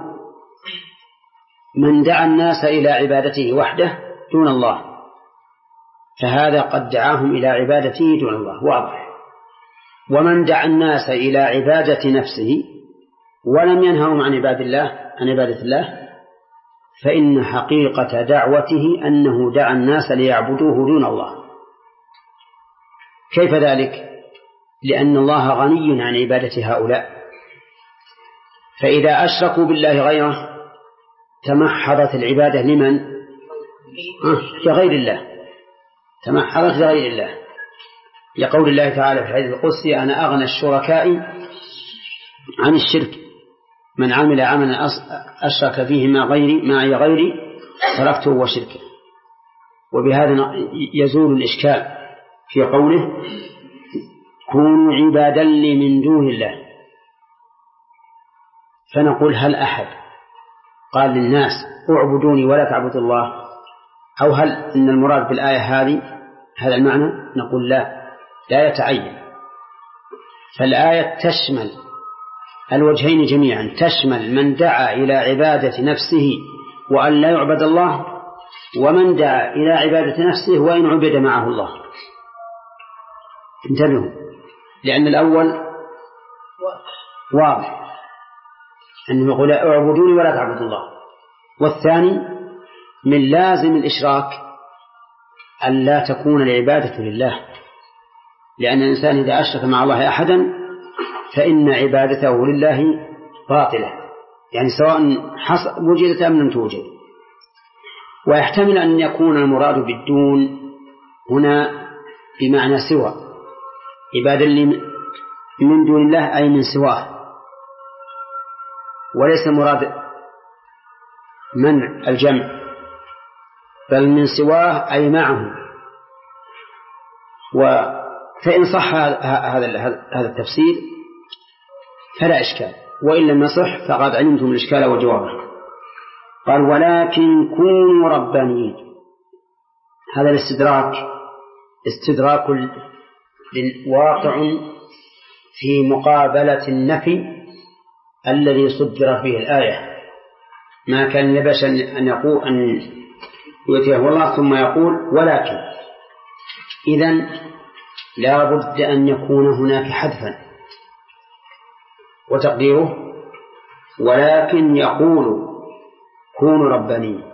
من دعا الناس إلى عبادته وحده دون الله فهذا قد دعاهم إلى عبادته دون الله، واضح. ومن دعا الناس إلى عبادة نفسه ولم ينههم عن عبادة الله عن عبادة الله فإن حقيقة دعوته أنه دعا الناس ليعبدوه دون الله. كيف ذلك؟ لأن الله غني عن عبادة هؤلاء، فإذا أشركوا بالله غيره تمحضت العبادة لمن؟ لغير الله، تمحضت لغير الله، لقول الله تعالى في الحديث القدسي أنا أغنى الشركاء عن الشرك، من عمل عملا أشرك فيه مع غيري معي غيري تركته وشركه. وبهذا يزول الإشكال في قوله كونوا عبادا لي من دون الله. فنقول هل أحد قال للناس اعبدوني ولا تعبدوا الله، أو هل إن المراد بالآية هذه هذا المعنى؟ نقول لا، لا يتعين. فالآية تشمل الوجهين جميعا، تشمل من دعا إلى عبادة نفسه وأن لا يعبد الله، ومن دعا إلى عبادة نفسه وإن عبد معه الله. انتبهوا، لأن الأول واضح أنه يقول اعبدوني ولا تعبدوا الله، والثاني من لازم الإشراك أن لا تكون العبادة لله، لأن الإنسان إذا أشرك مع الله أحدا فإن عبادته لله باطلة، يعني سواء وجدت أم لم توجد. ويحتمل أن يكون المراد بالدون هنا بمعنى سوى، عبادا من دون الله أي من سواه، وليس مراد منع الجمع، بل من سواه أي معه. فإن صح هذا التفسير فلا إشكال، وإن لم يصح فقد علمتم الإشكال وجوابه. قال ولكن كونوا ربانيين. هذا الاستدراك استدراك واقع في مقابلة النفي الذي صدرت به الآية. ما كان لبشر أن يقول أن يؤتيه الله ثم يقول ولكن، إذن لا بد أن يكون هناك حذفا، وتقديره ولكن يقول كونوا ربانيين،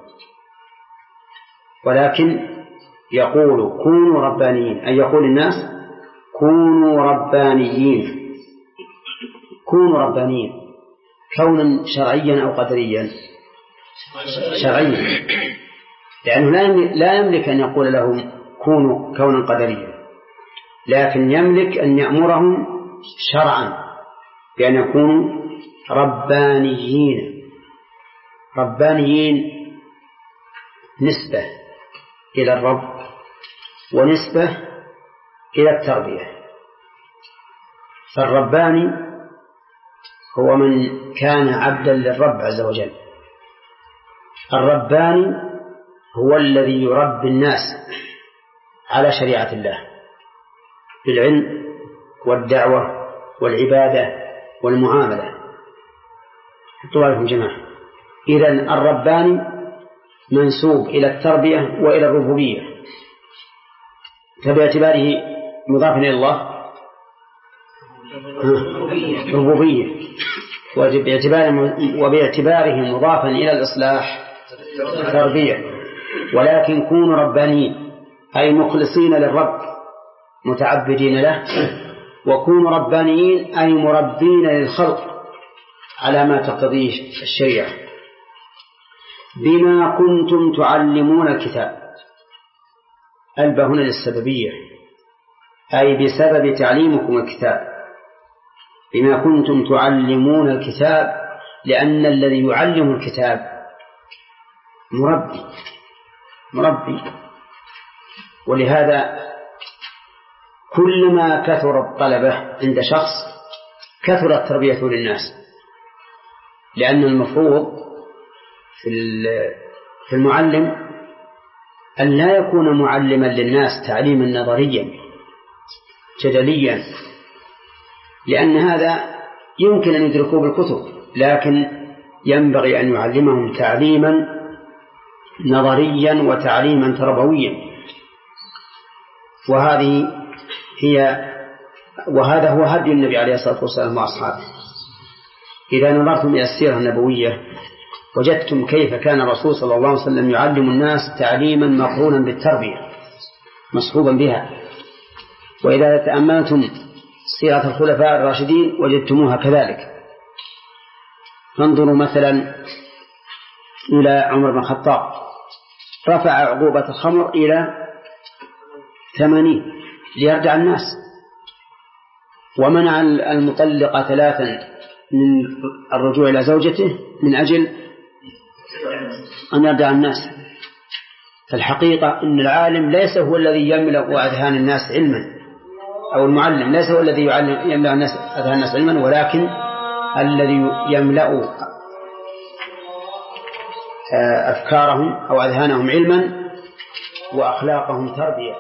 ولكن يقول كونوا ربانيين أي يقول الناس كونوا ربانيين. كونوا ربانيين كونا شرعيا أو قدريا؟ شرعيا، لأنه لا يملك أن يقول لهم كونوا كونا قدريا، لكن يملك أن يأمرهم شرعا بأن يكونوا ربانيين. ربانيين نسبة إلى الرب ونسبة إلى التربية. فالرباني هو من كان عبدا للرب عز وجل. الرباني هو الذي يربي الناس على شريعة الله بالعلم والدعوة والعبادة والمعاملة. حطوا لكم جماعة. إذن الرباني منسوب إلى التربية وإلى الربوبية، فباعتباره مضاف إلى الله ربوبية، وباعتباره مضافا إلى الإصلاح تربية. ولكن كونوا ربانيين أي مخلصين للرب متعبدين له، وكونوا ربانيين أي مربين للخلق على ما تقتضيه الشريعة. بما كنتم تعلمون الكتاب، ألبى هنا للسببية، أي بسبب تعليمكم الكتاب. بما كنتم تعلمون الكتاب، لأن الذي يعلم الكتاب مربي مربي ولهذا كلما كثر الطلبة عند شخص كثرت تربيته للناس، لأن المفروض في المعلم أن لا يكون معلما للناس تعليما نظريا جدليا، لأن هذا يمكن أن يدركوه بالكتب، لكن ينبغي أن يعلمهم تعليما نظريا وتعليما تربويا. وهذه هي وهذا هو هدي النبي عليه الصلاة والسلام وأصحابه. إذا نظرتم إلى السيرة النبوية وجدتم كيف كان الرسول صلى الله عليه وسلم يعلم الناس تعليما مقرونا بالتربية مصحوبا بها. وإذا تأملتم سيرة الخلفاء الراشدين وجدتموها كذلك. فانظروا مثلا إلى عمر بن الخطاب، رفع عقوبة الخمر إلى ثمانين ليردع الناس، ومنع المطلقة ثلاثا من الرجوع إلى زوجته من أجل أن يردع الناس. فالحقيقة أن العالم ليس هو الذي يملأ أذهان الناس علما، أو المعلم ليس هو الذي يملأ الناس أذهان الناس علما، ولكن الذي يملأ أفكارهم أو أذهانهم علما وأخلاقهم تربية.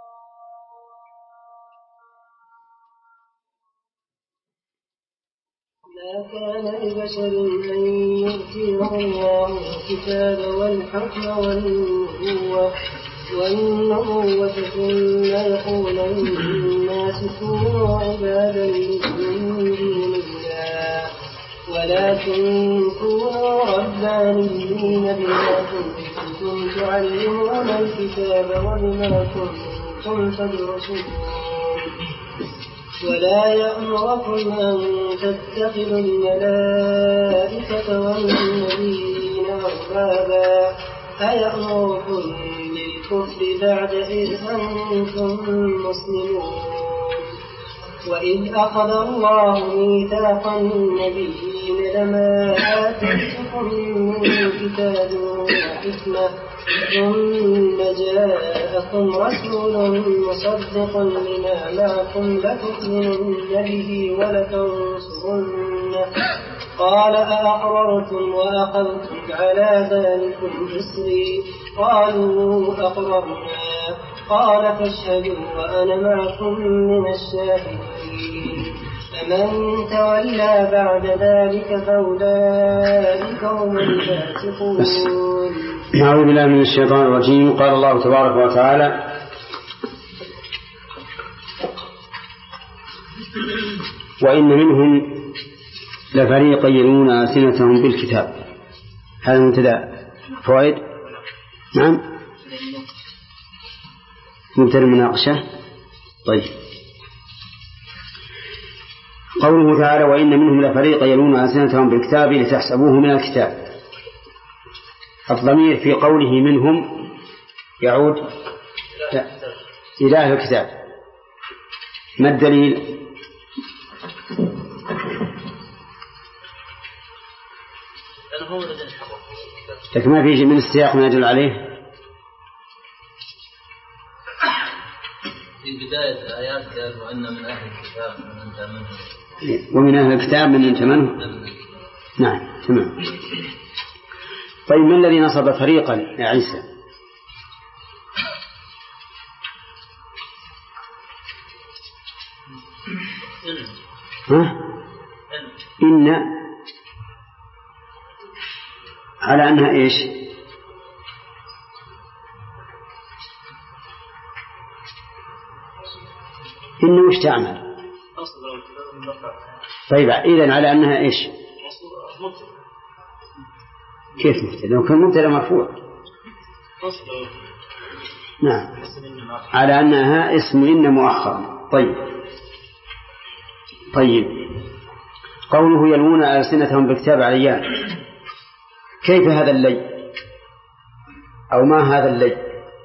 ما كان لبشر أن يؤتيه الله الكتاب والحكم والنبوة والنبوة ثم يقول الناس كونوا عبادا من دون الله ولكن كونوا ربانيين بما كنتم تعلمون الكتاب وبما كنتم تدرسون. ولا يأمركم أن تتخذوا الملائكة والنبيين أربابا أيأمركم الكفر بعد إذ أنتم مسلمون. وإذ أخذ الله ميثاق النبيين لما آتيتكم من كتاب وحكمة ثم جاءكم رسول مصدق لما معكم لتؤمنن به ولتنصرنه قال أأقررتم وأخذتم على ذلكم إصري قالوا أقررنا قال فاشهدوا وأنا معكم من الشاهدين. فمن تولى بعد ذلك فأولئك هم الفاسقون. أعوذ بالله من الشيطان الرجيم. قال الله تبارك وتعالى وإن منهم لفريقا يلون ألسنتهم بالكتاب. هذا مبتدأ فوائد. نعم مبتدأ المناقشة. طيب قوله تعالى وإن منهم لفريقا يلون ألسنتهم بالكتاب لتحسبوه من الكتاب. الضمير في قوله منهم يعود إلى أهل الكتاب. ما الدليل؟ لكن ما في من السياق ما يدل عليه. في بداية الآيات قال وأن من أهل الكتاب من أنت منهم ومن أهل الكتاب من أنت منهم. نعم تمام. طيب من الذي نصب فريقا يا عيسى؟ ها؟ إن على أنها إيش؟ إنه وش تعمل؟ طيب إذن على أنها إيش؟ كيف مبتدأ؟ لو كان مبتدأ مرفوع. نعم على أنها اسم إن مؤخرا. طيب طيب قوله يلوون ألسنتهم بالكتاب عليان. كيف هذا اللي أو ما هذا اللي؟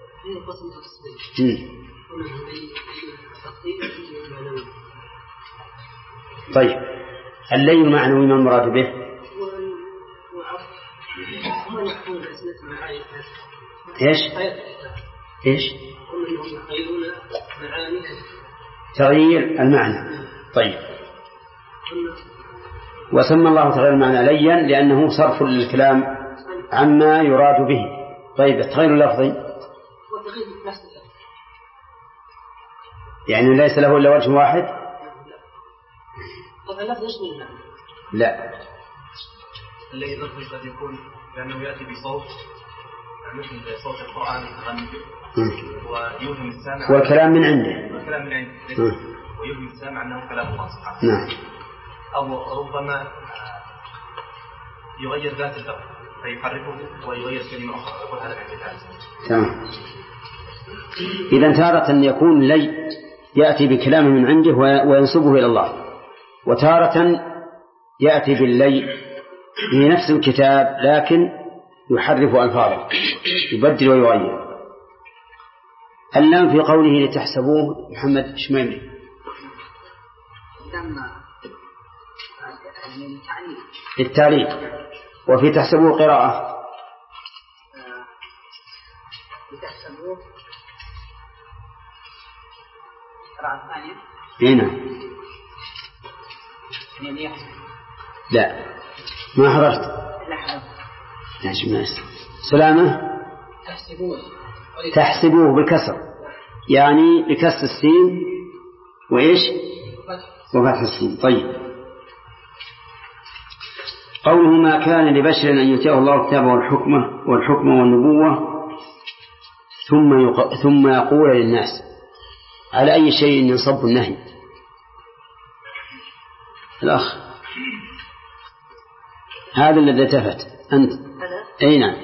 طيب اللي المعنوي ما المراد به؟ إيش إيش تغيير المعنى. طيب وسمى الله تغيير المعنى ليا لأنه صرف للكلام عما يراد به. طيب التغيير اللفظي يعني ليس له إلا وجه واحد. لا الذي يدخل قد يكون لأنه يأتي بصوت مثل صوت القرآن يغني ويوهم السامع والكلام من عنده والكلام من عنده ويوهم السامع أنه كلام الله سبحانه. نعم. أو ربما يغير ذات اللفظ فيحركه ويغير كلمة أخرى. يقول هذا الاعتدال. تمام. إذا تارة يكون لي يأتي بكلام من عنده وينسبه إلى الله، وتارة يأتي باللي في نفس الكتاب لكن يحرف ألفاظه يبدل ويغير. اللام في قوله لتحسبوه محمد شميمي التعليق، وفي تحسبوه قراءة لتحسبوه قراءة ثانية هنا. لا ما حضرت. لا حضرت. ماشي ماشي. سلامة تحسبوه تحسبوه بالكسر يعني بكسر السين وإيش وفتح السين. طيب قوله ما كان لبشر أن يؤتيه الله كتابه والحكمة والحكمة والنبوة ثم يق... ثم يقول للناس على أي شيء ينصب النهي. الأخ هذا الذي التفت أنت أي نعم.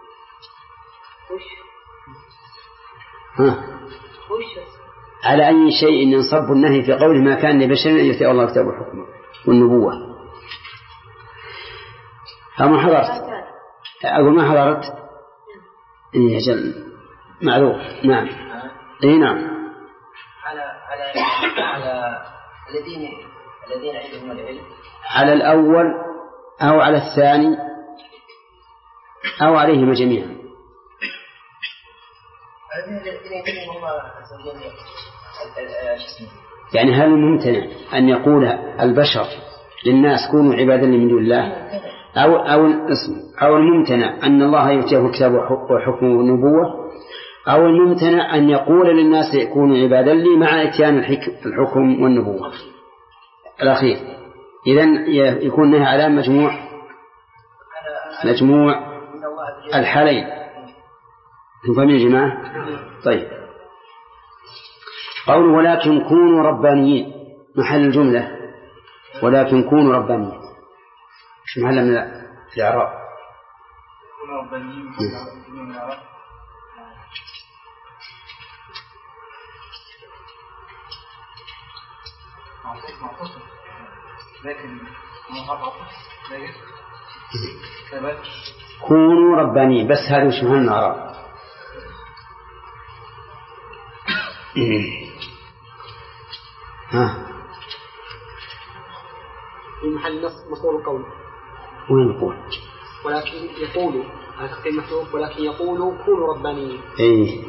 ها على أي شيء ينصب النهي في قوله ما كان لبشر أن يؤتيه الله كتابه والحكمة والنبوة. أما حضرت أقول ما حضرت إيه أجل معذور. نعم. اي نعم. على على على الذين الذين عندهم العلم، على الأول أو على الثاني أو عليهما جميعا. يعني هل ممتنع أن يقول البشر للناس كونوا عبادا من دون الله، أو أو أو الممتنع أن الله يؤتيه الكتاب وحكم النبوة، أو الممتنع أن يقول للناس كونوا عبادا لي مع إتيان الحكم والنبوة الأخير. إذن يكون نهي على مجموع مجموع الحالين. تفهم يا جماعة؟ طيب. قول ولكن كونوا ربانيين محل الجملة، ولكن كونوا ربانيين مش محل من الإعراب. كونوا ربانيين من الإعراب. لكن كونوا ربانيين بس هذا مش محل الإعراب. ها في محل نص مصدر القول. وين يقول؟ ولكن يقولوا على تقدير محذوف، ولكن يقولوا كونوا ربانيين. ايه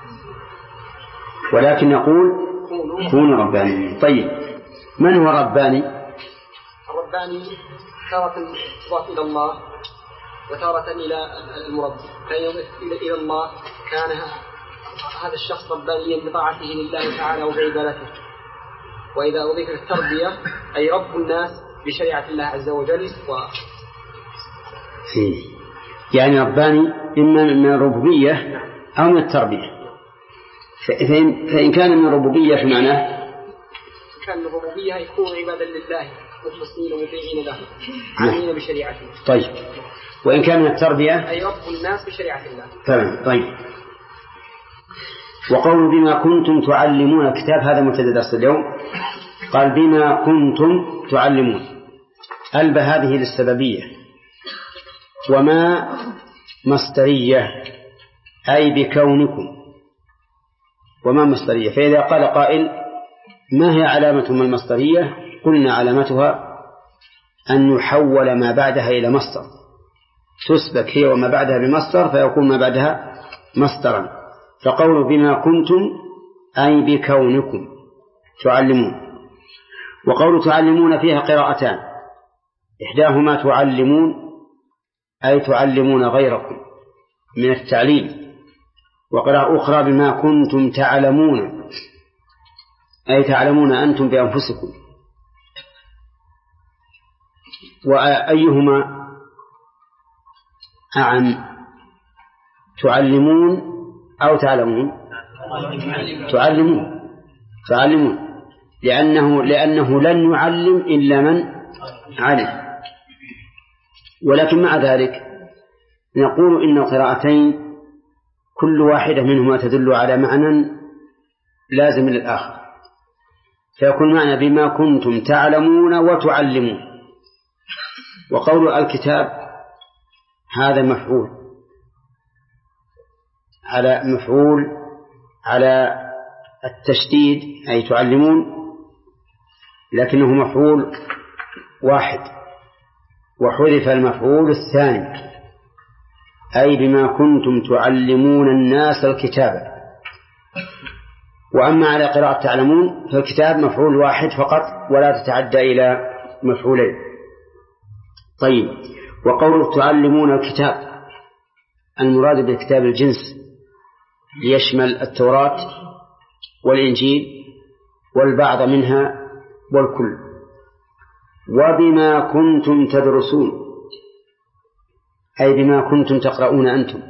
ولكن يقول كونوا ربانيين. طيب من هو رباني؟ الرباني تارة تضاف إلى الله وتارة إلى المربي. كان يضيف إلى الله كان هذا الشخص ربانيا بطاعته لله تعالى وبعبادته. وإذا أضيف التربية أي رب الناس بشريعة الله عز وجل. و... يعني رباني إما من الربوبية أو من التربية. فإن, فإن كان من الربوبية في معناه كان من الربوبية يكون عبادا لله مخلصين ومطيعين له عاملين بشريعته. طيب وإن كان من التربية أي رب الناس بشريعة الله. تمام. طيب وقول بما كنتم تعلمون الكتاب هذا مبتدأ درس اليوم. قال بما كنتم تعلمون ألب هذه للسببية، وما مصدرية أي بكونكم، وما مصدرية. فإذا قال قائل ما هي علامة من المصدرية؟ قلنا علامتها أن يحول ما بعدها إلى مصدر، تسبك هي وما بعدها بمصدر فيكون ما بعدها مصدرا. فقول بما كنتم أي بكونكم تعلمون. وقول تعلمون فيها قراءتان، إحداهما تعلمون أي تعلمون غيركم من التعليم، وقراءة أخرى بما كنتم تعلمون أي تعلمون أنتم بأنفسكم. وأيهما أعم، تعلمون أو تعلمون؟ تعلمون تعلمون لأنه, لأنه لن يعلم إلا من علم. ولكن مع ذلك نقول إن القراءتين كل واحدة منهما تدل على معنى لازم للآخر، فيكون معنى بما كنتم تعلمون وتعلمون. وقول الكتاب هذا مفعول على مفعول على التشديد أي تعلمون، لكنه مفعول واحد وحذف المفعول الثاني أي بما كنتم تعلمون الناس الكتاب. وأما على قراءة تعلمون فالكتاب مفعول واحد فقط ولا تتعدى إلى مفعولين. طيب وقوله تعلمون الكتاب المراد بالكتاب الجنس ليشمل التوراة والإنجيل والبعض منها والكل. وبما كنتم تدرسون أي بما كنتم تقرؤون أنتم،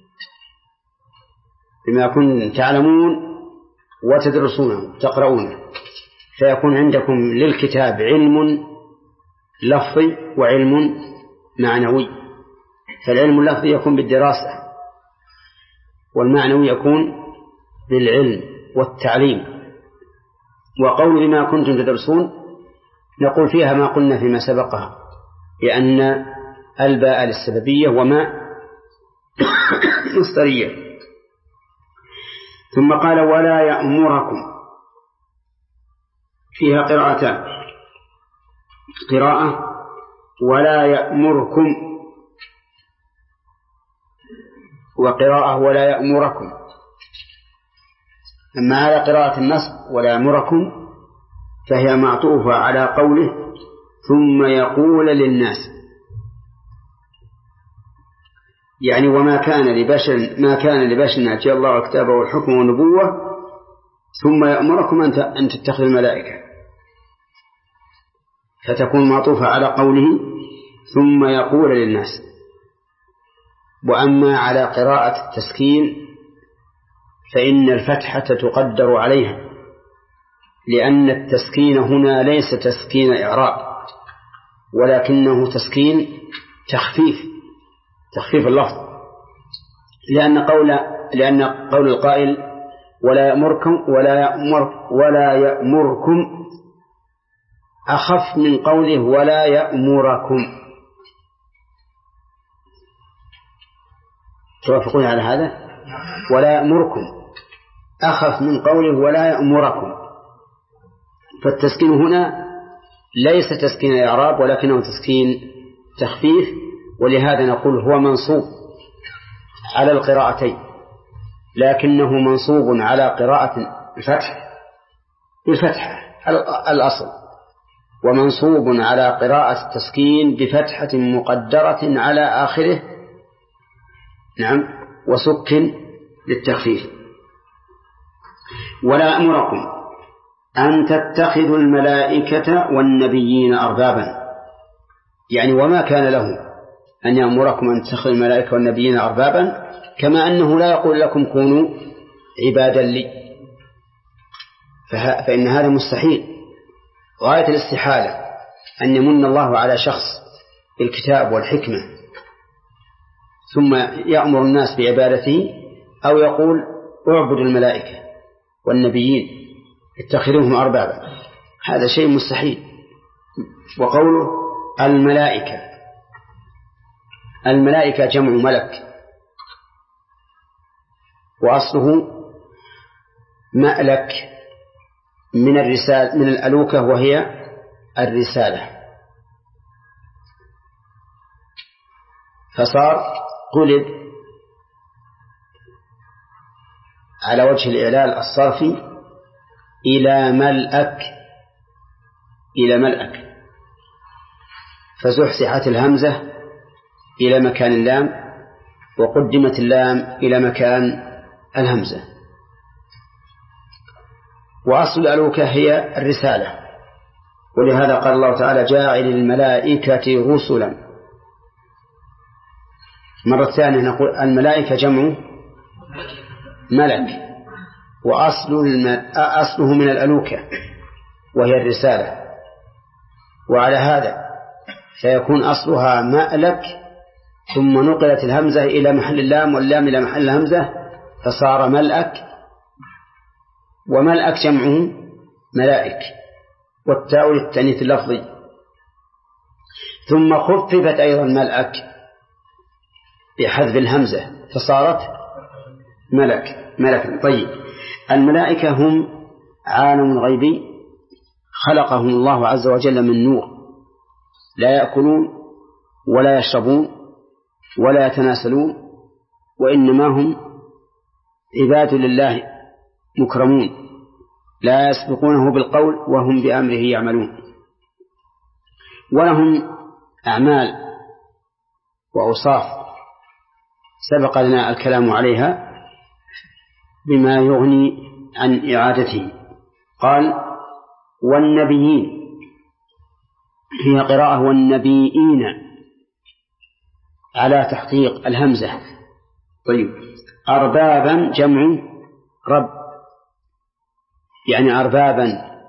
بما كنتم تعلمون وتدرسونه تقرؤونه، فيكون عندكم للكتاب علم لفظي وعلم معنوي. فالعلم اللفظي يكون بالدراسة، والمعنوي يكون بالعلم والتعليم. وقول بما كنتم تدرسون نقول فيها ما قلنا فيما سبقها، لأن الباء للسببية وما مصدرية. ثم قال ولا يأمركم فيها قراءتان، قراءة ولا يأمركم وقراءة ولا يأمركم. أما على قراءة النصب ولا يأمركم فهي معطوفة على قوله ثم يقول للناس، يعني وما كان لبشر ما كان لبشر أن يأتي الله كتابه والحكم والنبوة ثم يأمركم أن تتخذوا الملائكة، فتكون معطوفة على قوله ثم يقول للناس. وأما على قراءة التسكين فإن الفتحة تقدر عليها، لأن التسكين هنا ليس تسكين إعراب ولكنه تسكين تخفيف تخفيف اللفظ، لأن قول لأن قول القائل ولا يأمركم ولا يأمر ولا يأمركم أخف من قوله ولا يأمركم. توافقون على هذا؟ ولا يأمركم أخف من قوله ولا يأمركم، فالتسكين هنا ليس تسكين إعراب ولكنه تسكين تخفيف، ولهذا نقول هو منصوب على القراءتين، لكنه منصوب على قراءة الفتح بالفتحة الأصل، ومنصوب على قراءة التسكين بفتحة مقدرة على آخره نعم وسكن للتخفيف. ولا أمركم أن تتخذوا الملائكة والنبيين أربابا، يعني وما كان له أن يأمركم أن تتخذوا الملائكة والنبيين أربابا، كما أنه لا يقول لكم كونوا عبادا لي، فإن هذا مستحيل غاية الاستحالة أن يمن الله على شخص بالكتاب والحكمة ثم يأمر الناس بعبادته، أو يقول اعبدوا الملائكة والنبيين اتخذوهم أربابا، هذا شيء مستحيل. وقوله الملائكة، الملائكة جمع ملك، وأصله مألك من الرسالة من الألوكة وهي الرسالة، فصار قلب على وجه الإعلال الصرفي إلى ملأك إلى ملأك، فزحزحت الهمزة إلى مكان اللام وقدمت اللام إلى مكان الهمزة. وأصل الألوكة هي الرسالة، ولهذا قال الله تعالى جاعل الملائكة رسلا. مرة ثانية نقول الملائكة جمع ملك، وأصل أصله من الألوكة وهي الرسالة، وعلى هذا فيكون أصلها مألك ثم نقلت الهمزة إلى محل اللام واللام إلى محل الهمزة فصار ملأك، وملأك جمعه ملائك والتاء للتأنيث اللفظي. ثم خففت أيضا ملأك بحذف الهمزة فصارت ملك ملك. طيب الملائكة هم عالم غيبي خلقهم الله عز وجل من نور، لا يأكلون ولا يشربون ولا يتناسلون، وإنما هم عباد لله مكرمون لا يسبقونه بالقول وهم بأمره يعملون، ولهم أعمال وأوصاف سبق لنا الكلام عليها بما يغني عن إعادته. قال والنبيين، هي قراءة والنبيين على تحقيق الهمزة. طيب أربابا جمع رب، يعني أربابا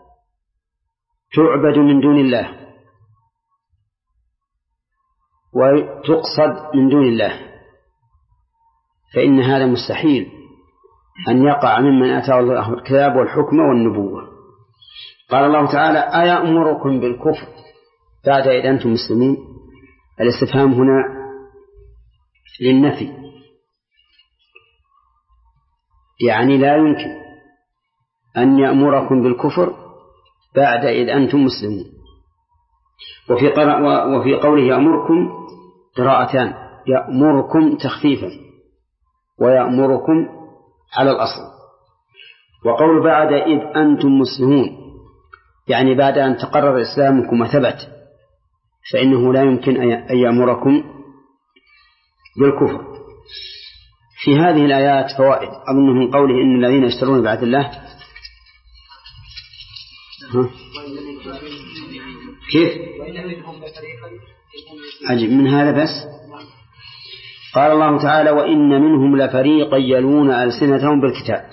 تعبد من دون الله وتقصد من دون الله، فإن هذا مستحيل أن يقع ممن أتاه الله الكتاب والحكم والنبوة. قال الله تعالى أيأمركم بالكفر بعد إذ أنتم مسلمون؟ الاستفهام هنا للنفي، يعني لا يمكن أن يأمركم بالكفر بعد إذ أنتم مسلمون. وفي, وفي قوله يأمركم قراءتان، يأمركم تخفيفا ويأمركم على الأصل. وقول بعد إذ أنتم مسلمون يعني بعد أن تقرر إسلامكم وثبت، فإنه لا يمكن أن يأمركم بالكفر. في هذه الآيات فوائد أظن من قوله إن الذين يشترون بعهد الله كيف عجب من هذا. بس قال الله تعالى وإن منهم لفريقا يلون ألسنتهم بالكتاب.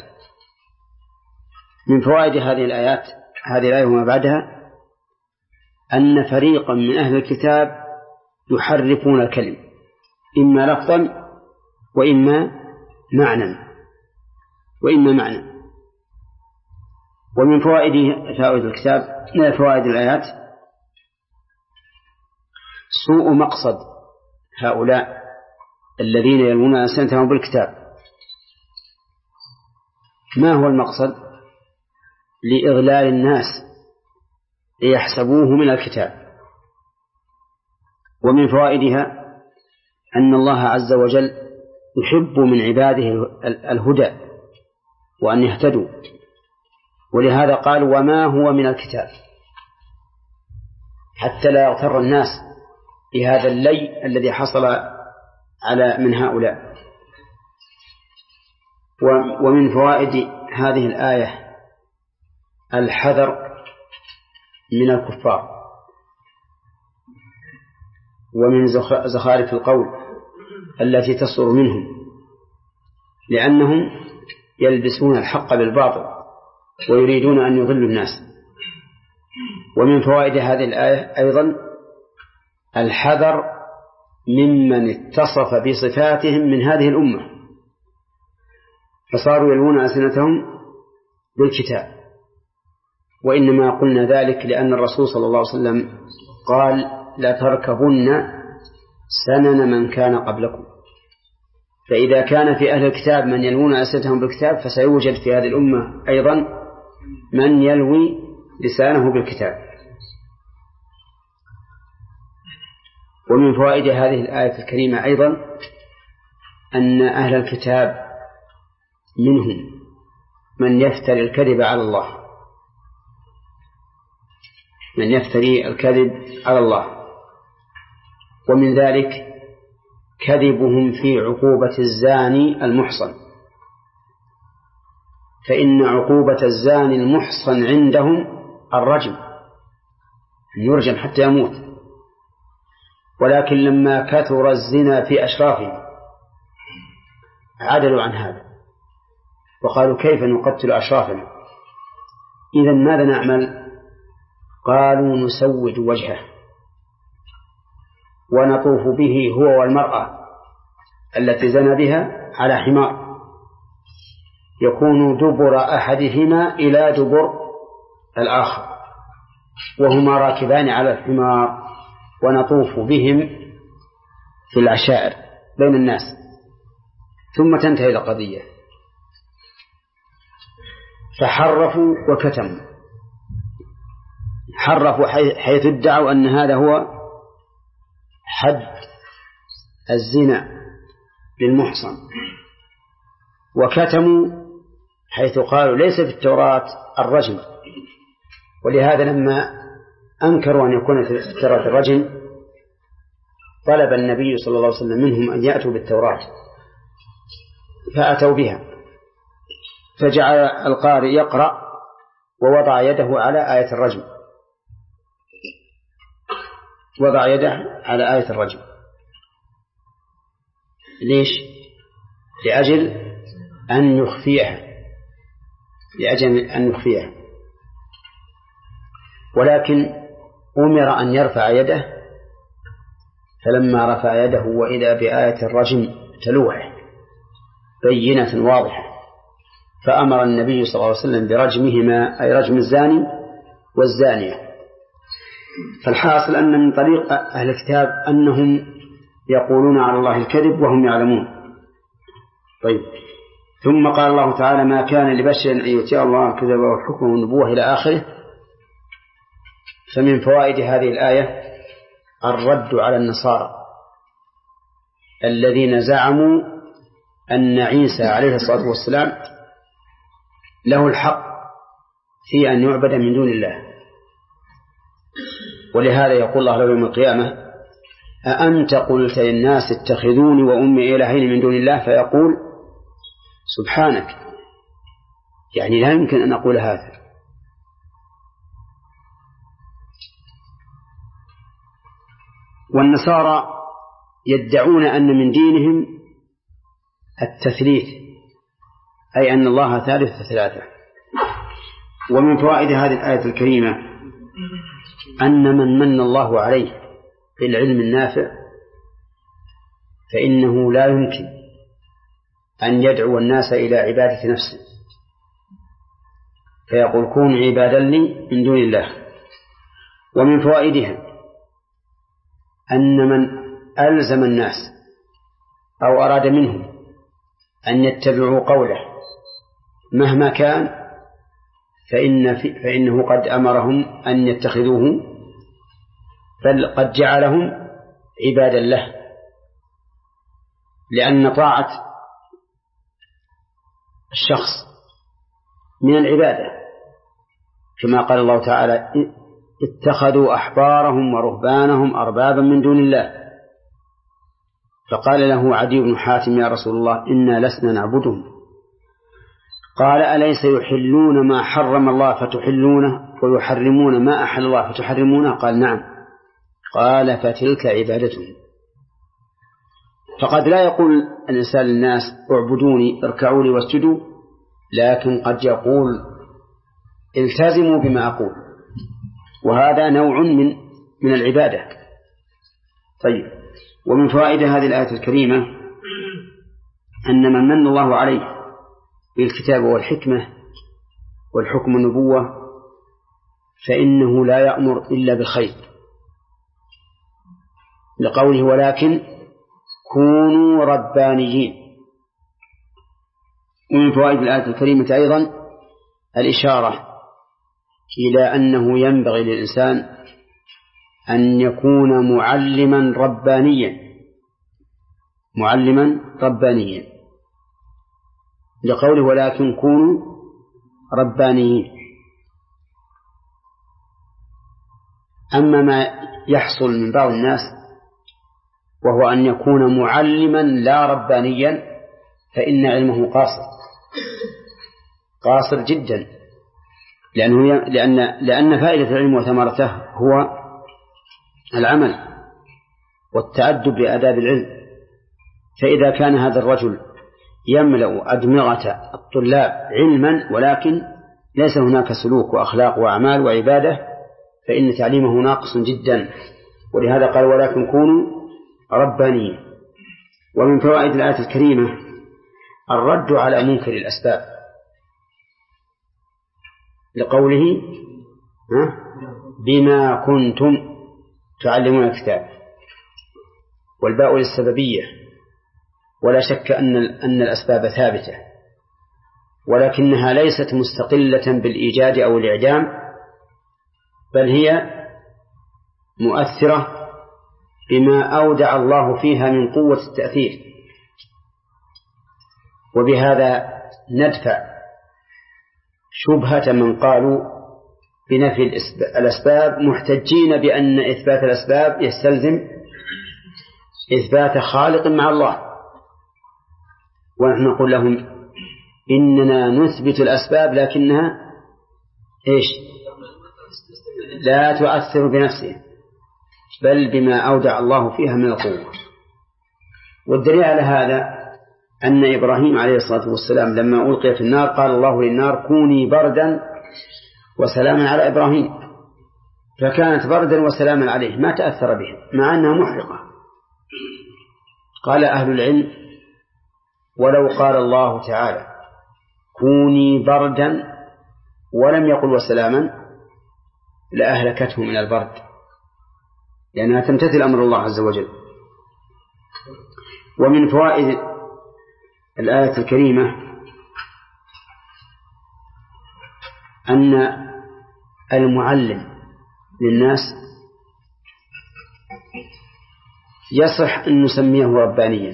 من فوائد هذه الآيات هذه الآية وما بعدها أن فريقا من أهل الكتاب يحرفون الكلم إما لفظا وإما معنى وإما معنى. ومن فوائد فوائد الكتاب فوائد الآيات سوء مقصد هؤلاء الذين يلون ألسنتهم بالكتاب. ما هو المقصد؟ لإغلال الناس ليحسبوه من الكتاب. ومن فوائدها أن الله عز وجل يحب من عباده الهدى وأن يهتدوا، ولهذا قال وما هو من الكتاب حتى لا يغتر الناس بهذا اللي الذي حصل على من هؤلاء. ومن فوائد هذه الآية الحذر من الكفار ومن زخارف القول التي تصدر منهم، لأنهم يلبسون الحق بالباطل ويريدون أن يضلوا الناس. ومن فوائد هذه الآية أيضا الحذر ممن اتصف بصفاتهم من هذه الأمة فصاروا يلوون ألسنتهم بالكتاب. وإنما قلنا ذلك لأن الرسول صلى الله عليه وسلم قال لا تركبن سنن من كان قبلكم. فإذا كان في أهل الكتاب من يلوون ألسنتهم بالكتاب فسيوجد في هذه الأمة أيضا من يلوي لسانه بالكتاب. ومن فوائد هذه الآية الكريمة أيضا أن أهل الكتاب منهم من يفتري الكذب على الله من يفتري الكذب على الله ومن ذلك كذبهم في عقوبة الزاني المحصن، فإن عقوبة الزاني المحصن عندهم الرجم يرجم حتى يموت. ولكن لما كثر الزنا في أشرافهم عدلوا عن هذا وقالوا كيف نقتل أشرافنا؟ إذن ماذا نعمل؟ قالوا نسود وجهه ونطوف به هو والمرأة التي زنى بها على حمار يكون دبر أحدهما إلى دبر الآخر وهما راكبان على الحمار ونطوف بهم في العشائر بين الناس ثم تنتهي القضية. فحرفوا وكتموا، حرفوا حيث ادعوا أن هذا هو حد الزنا للمحصن، وكتموا حيث قالوا ليس في التوراة الرجم. ولهذا لما أنكروا أن يكون في التوراة الرجم طلب النبي صلى الله عليه وسلم منهم أن يأتوا بالتوراة فأتوا بها، فجعل القارئ يقرأ ووضع يده على آية الرجم وضع يده على آية الرجم. ليش؟ لأجل أن يخفيها لأجل أن يخفيها ولكن أمر أن يرفع يده، فلما رفع يده وإذا بآية الرجم تلوح بينة واضحة فأمر النبي صلى الله عليه وسلم برجمهما، أي رجم الزاني والزانية. فالحاصل أن من طريق أهل الكتاب أنهم يقولون على الله الكذب وهم يعلمون. طيب، ثم قال الله تعالى ما كان لبشر أن يؤتيه الله الكتاب والحكم والنبوة إلى آخره. فمن فوائد هذه الآية الرد على النصارى الذين زعموا أن عيسى عليه الصلاة والسلام له الحق في أن يعبد من دون الله. ولهذا يقول الله له يوم القيامة أأنت قلت للناس اتخذوني وأمي إلهين من دون الله فيقول سبحانك، يعني لا يمكن أن أقول هذا. والنصارى يدعون أن من دينهم التثليث، أي أن الله ثالث ثلاثة. ومن فوائد هذه الآية الكريمة أن من من الله عليه بالعلم النافع فإنه لا يمكن أن يدعو الناس إلى عبادة نفسه، فيقول كونوا عبادا لي من دون الله. ومن فوائدها أن من ألزم الناس أو أراد منهم أن يتبعوا قوله مهما كان فإن فإنه قد أمرهم أن يتخذوه، بل قد جعلهم عبادا له، لأن طاعة الشخص من العبادة، كما قال الله تعالى اتخذوا أحبارهم ورهبانهم أربابا من دون الله. فقال له عدي بن حاتم يا رسول الله إنا لسنا نعبدهم. قال أليس يحلون ما حرم الله فتحلونه ويحرمون ما أحل الله فتحرمونه؟ قال نعم. قال فتلك عبادتهم. فقد لا يقول الإنسان للناس اعبدوني اركعوا لي واسجدوا، لكن قد يقول التزموا بما أقول، وهذا نوع من من العبادة. طيب، ومن فوائد هذه الآية الكريمة أن من من الله عليه بالكتاب والحكمة والحكم النبوة فإنه لا يأمر إلا بالخير، لقوله ولكن كونوا ربانيين. ومن فوائد الآية الكريمة أيضا الإشارة إلى أنه ينبغي للإنسان أن يكون معلما ربانيا معلما ربانيا لقوله ولكن كونوا ربانيين. أما ما يحصل من بعض الناس وهو أن يكون معلما لا ربانيا فإن علمه قاصر قاصر جدا، لأنه لأن لأن فائدة العلم وثمرته هو العمل والتأدب بآداب العلم. فإذا كان هذا الرجل يملأ أدمغة الطلاب علما ولكن ليس هناك سلوك وأخلاق وأعمال وعبادة فإن تعليمه ناقص جدا. ولهذا قال ولكن كونوا ربانيين. ومن فوائد الآية الكريمة الرد على منكر الأسباب لقوله بما كنتم تعلمون الكتاب، والباء للسببية، ولا شك أن أن الأسباب ثابتة ولكنها ليست مستقلة بالإيجاد أو الإعدام، بل هي مؤثرة بما أودع الله فيها من قوة التأثير. وبهذا ندفع شبهة من قالوا بنفي الأسباب محتجين بأن إثبات الأسباب يستلزم إثبات خالق مع الله، ونحن نقول لهم إننا نثبت الأسباب لكنها إيش؟ لا تؤثر بنفسها بل بما أودع الله فيها من القوة. والدليل على هذا أن إبراهيم عليه الصلاة والسلام لما ألقي في النار قال الله للنار كوني بردا وسلاما على إبراهيم، فكانت بردا وسلاما عليه ما تأثر به مع أنها محرقة. قال أهل العلم ولو قال الله تعالى كوني بردا ولم يقل وسلاما لأهلكته من البرد، لأنها تمتثل أمر الله عز وجل. ومن فوائد الآية الكريمة أن المعلم للناس يصح أن نسميه ربانيا،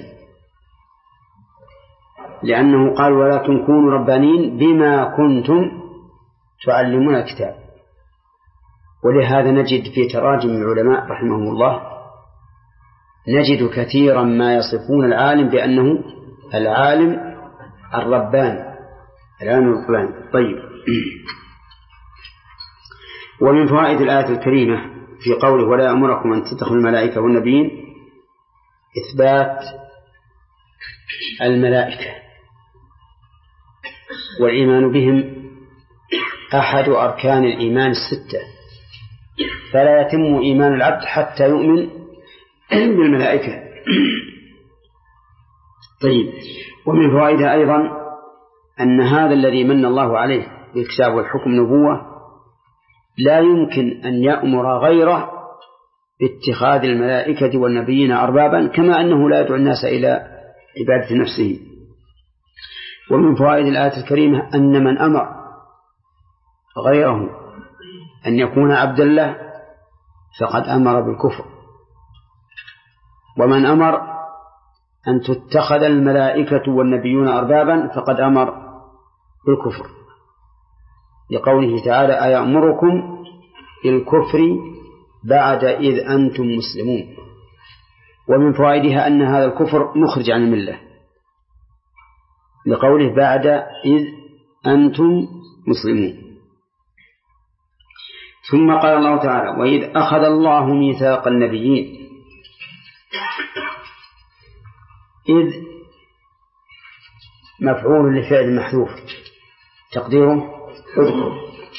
لأنه قال ولكن كونوا ربانيين بما كنتم تعلمون الكتاب. ولهذا نجد في تراجم العلماء رحمهم الله نجد كثيرا ما يصفون العالم بأنه العالم الرباني، العالم الرباني. طيب، ومن فوائد الآية الكريمة في قوله ولا أمركم أن تتخذوا الملائكة والنبيين إثبات الملائكة والإيمان بهم أحد أركان الإيمان الستة، فلا يتم إيمان العبد حتى يؤمن بالملائكة. طيب، ومن فوائدها أيضا أن هذا الذي من الله عليه بالكتاب والحكم نبوة لا يمكن أن يأمر غيره باتخاذ الملائكة والنبيين أربابا، كما أنه لا يدعو الناس إلى عبادة نفسه. ومن فوائد الآية الكريمة أن من أمر غيره أن يكون عبد الله فقد أمر بالكفر، ومن أمر أن تتخذ الملائكة والنبيون أربابا فقد أمر بالكفر، لقوله تعالى أيأمركم بالكفر بعد إذ أنتم مسلمون. ومن فوائدها أن هذا الكفر مخرج عن الملة، لقوله بعد إذ أنتم مسلمون. ثم قال الله تعالى وإذ أخذ الله ميثاق النبيين، إذ مفعول لفعل محذوف تقديره اذكر،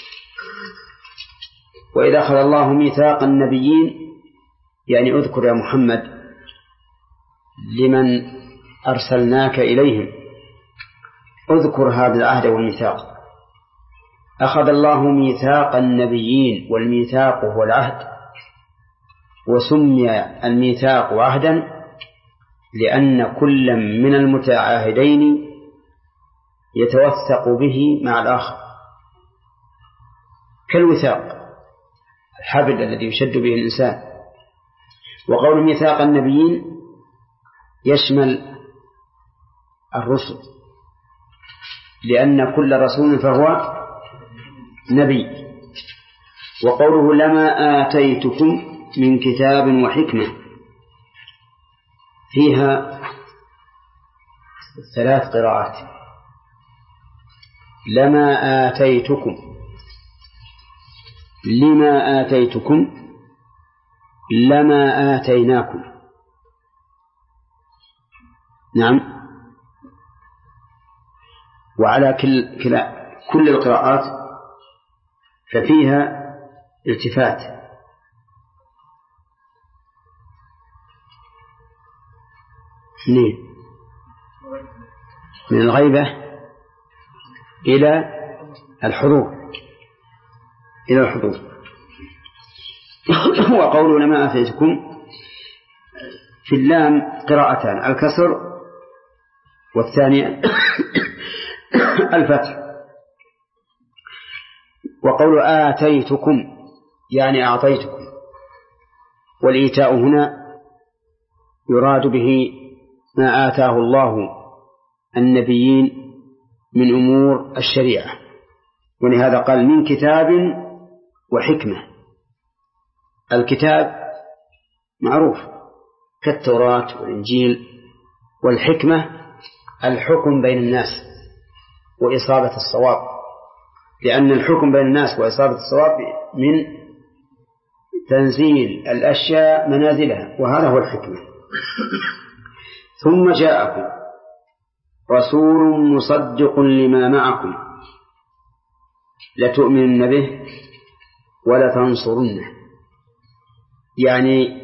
وإذا أخذ الله ميثاق النبيين يعني اذكر يا محمد لمن أرسلناك إليهم، اذكر هذا العهد والميثاق. أخذ الله ميثاق النبيين، والميثاق هو العهد، وسمي الميثاق عهدا لأن كل من المتعاهدين يتوثق به مع الآخر، كالوثاق الحبل الذي يشد به الإنسان. وقول ميثاق النبيين يشمل الرسل، لأن كل رسول فهو نبي. وقوله لما آتيتكم من كتاب وحكمة فيها ثلاث قراءات، لما آتيتكم، لما آتيتكم، لما آتيناكم. نعم، وعلى كل, كلا كل القراءات ففيها التفات، اثنين من الغيبة إلى الحضور، إلى الحضور. وقوله لما آتيتكم في اللام قراءتان، الكسر والثانية الفتح. وقول آتيتكم يعني أعطيتكم، والإيتاء هنا يراد به ما آتاه الله النبيين من أمور الشريعة، ولهذا قال من كتاب وحكمة. الكتاب معروف كالتوراة والإنجيل، والحكمة الحكم بين الناس وإصابة الصواب، لأن الحكم بين الناس وإصابة الصواب من تنزيل الأشياء منازلها، وهذا هو الحكمة. ثم جاءكم رسول مصدق لما معكم لتؤمنن به ولتنصرنه، يعني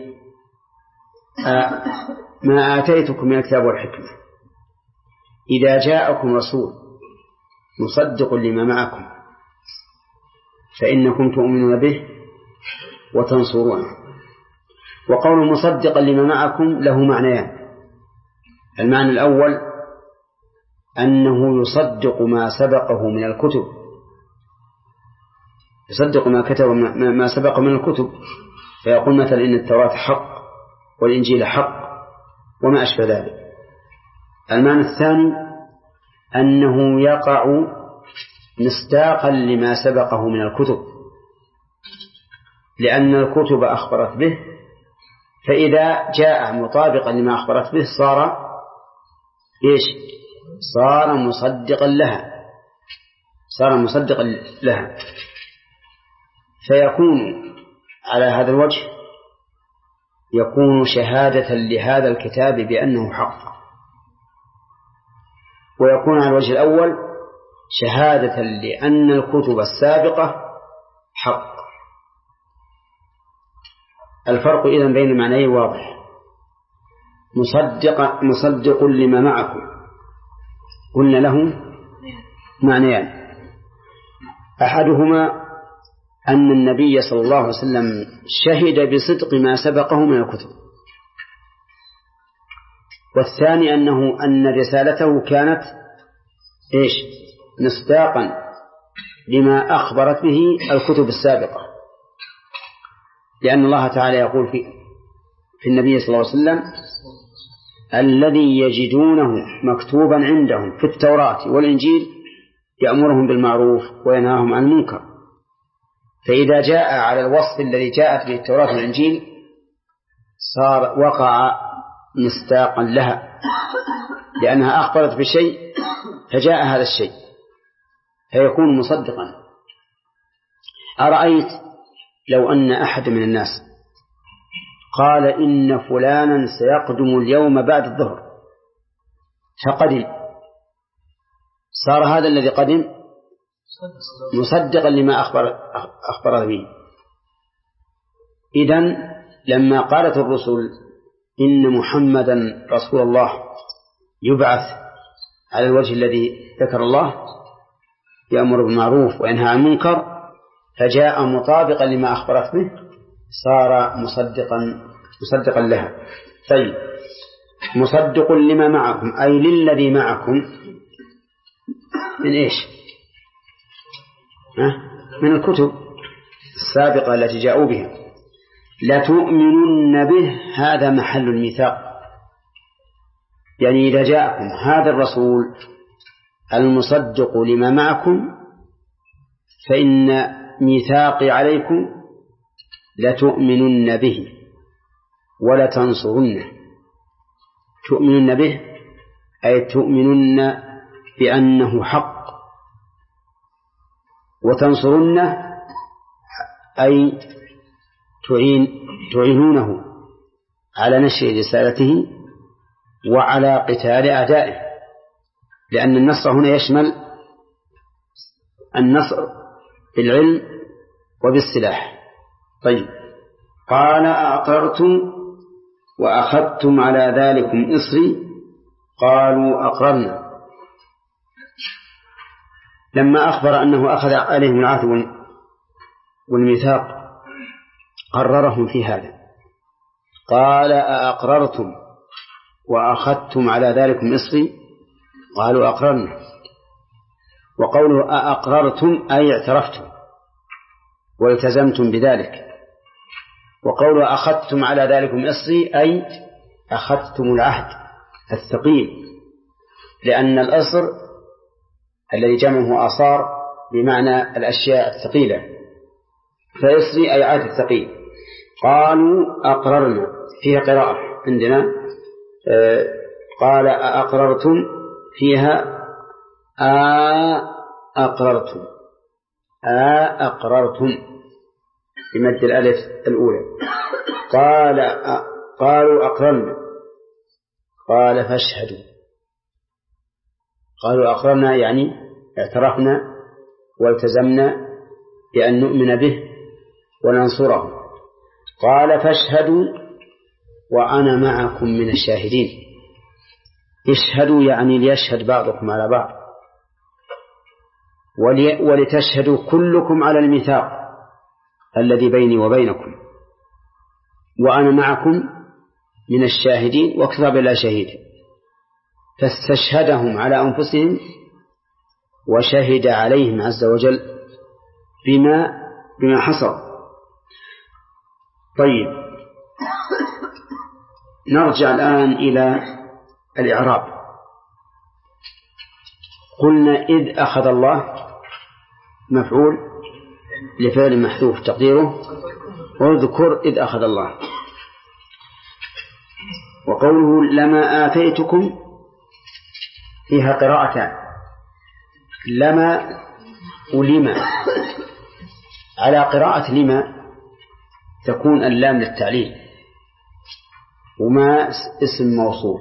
ما آتيتكم من الكتاب والحكمة إذا جاءكم رسول مصدق لما معكم فإنكم تؤمنون به وتنصرونه. وقول مصدقا لما معكم له معنيان، المعنى الأول أنه يصدق ما سبقه من الكتب يصدق ما كتب ما سبق من الكتب، فيقول مثلا إن التوراة حق والإنجيل حق وما أشبه ذلك. المعنى الثاني أنه يقع مصداقا لما سبقه من الكتب، لأن الكتب أخبرت به، فإذا جاء مطابقا لما أخبرت به صار إيش؟ صار مصدقا لها صار مصدقا لها فيكون على هذا الوجه يكون شهادة لهذا الكتاب بأنه حق، ويكون على الوجه الأول شهادة لأن الكتب السابقة حق. الفرق إذن بين المعنيين واضح. مصدق مصدق لما معكم قلنا له معنيان، أحدهما أن النبي صلى الله عليه وسلم شهد بصدق ما سبقه من الكتب، والثاني أنه أن رسالته كانت إيش؟ مصداقا لما أخبرت به الكتب السابقة، لأن الله تعالى يقول في في النبي صلى الله عليه وسلم الذي يجدونه مكتوبا عندهم في التوراة والإنجيل يأمرهم بالمعروف وينهاهم عن المنكر. فإذا جاء على الوصف الذي جاءت به التوراة والإنجيل صار وقع مصداقا لها، لأنها أخبرت بشيء فجاء هذا الشيء فيكون مصدقا. أرأيت لو أن أحد من الناس قال إن فلانا سيقدم اليوم بعد الظهر فقدم، صار هذا الذي قدم مصدقا لما أخبر, أخبر به. إذن لما قالت الرسل إن محمدا رسول الله يبعث على الوجه الذي ذكر الله يأمر بالمعروف وينهى عن المنكر فجاء مطابقا لما أخبرت به صار مصدقا مصدقا لها. طيب، مصدق لما معكم أي للذي معكم من إيش؟ من الكتب السابقة التي جاءوا بها. لتؤمنن به، هذا محل الميثاق، يعني إذا جاءكم هذا الرسول المصدق لما معكم فإن ميثاقي عليكم لتؤمنن به ولتنصرنه. تؤمنن به أي تؤمنن بأنه حق، وتنصرنه أي تعين تعينونه على نشر رسالته وعلى قتال أعدائه، لأن النصر هنا يشمل النصر بالعلم وبالسلاح. طيب، قال أأقررتم وأخذتم على ذلكم إصري قالوا أقررنا. لما أخبر أنه أخذ عليهم العهد والميثاق قررهم في هذا، قال أأقررتم وأخذتم على ذلكم إصري قالوا أقررنا. وقوله أأقررتم أي اعترفتم والتزمتم بذلك، وقوله أخذتم على ذلكم إصري أي أخذتم العهد الثقيل، لأن الأصر الذي جمعه أصار بمعنى الأشياء الثقيلة، فإصري أي عهد الثقيل. قالوا أقررنا، فيها قراءة عندنا آه قال أقررتم، فيها أقررتم أقررتم بمد الألف الأولى. قال قالوا أقررنا، قال فاشهدوا. قالوا أقررنا يعني اعترفنا والتزمنا بأن نؤمن به وننصره. قال فاشهدوا وأنا معكم من الشاهدين. اشهدوا يعني ليشهد بعضكم على بعض، ولتشهدوا كلكم على الميثاق الذي بيني وبينكم، وأنا معكم من الشاهدين، وكفى بالله شهيدا. فاستشهدهم على أنفسهم وشهد عليهم عز وجل بما بما حصل. طيب نرجع الآن إلى الإعراب. قلنا إذ أخذ الله مفعول لفعل محذوف تقديره واذكر إذ أخذ الله. وقوله لما آتيتكم فيها قراءتان، لما ولما. على قراءة لما تكون اللام للتعليل وما اسم موصول،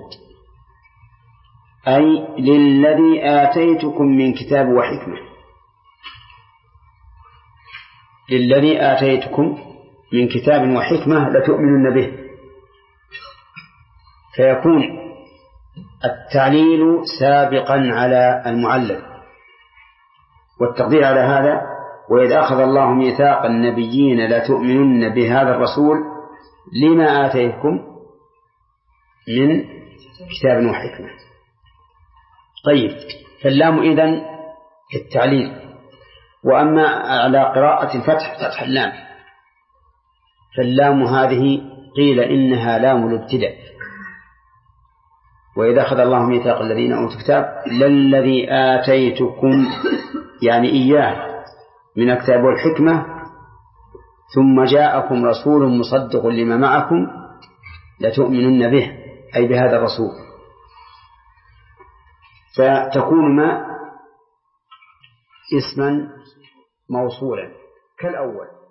أي للذي آتيتكم من كتاب وحكمة، للذي آتيتكم من كتاب وحكمة لتؤمنن به، فيكون التعليل سابقا على المعلل. والتقدير على هذا وإذ أخذ الله ميثاق النبيين لتؤمنن بهذا الرسول لما آتيتكم من كتاب وحكمة. طيب فاللام إذن التعليل. وأما على قراءة الفتح فتح اللام، فاللام هذه قيل إنها لام الابتداء. وإذا أخذ الله ميثاق الذين أوتوا الكتاب للذي آتيتكم يعني إياه من الكتاب والحكمة ثم جاءكم رسول مصدق لما معكم لتؤمنن به، أي بهذا الرسول. فتكون ما اسما موصولا كالأول.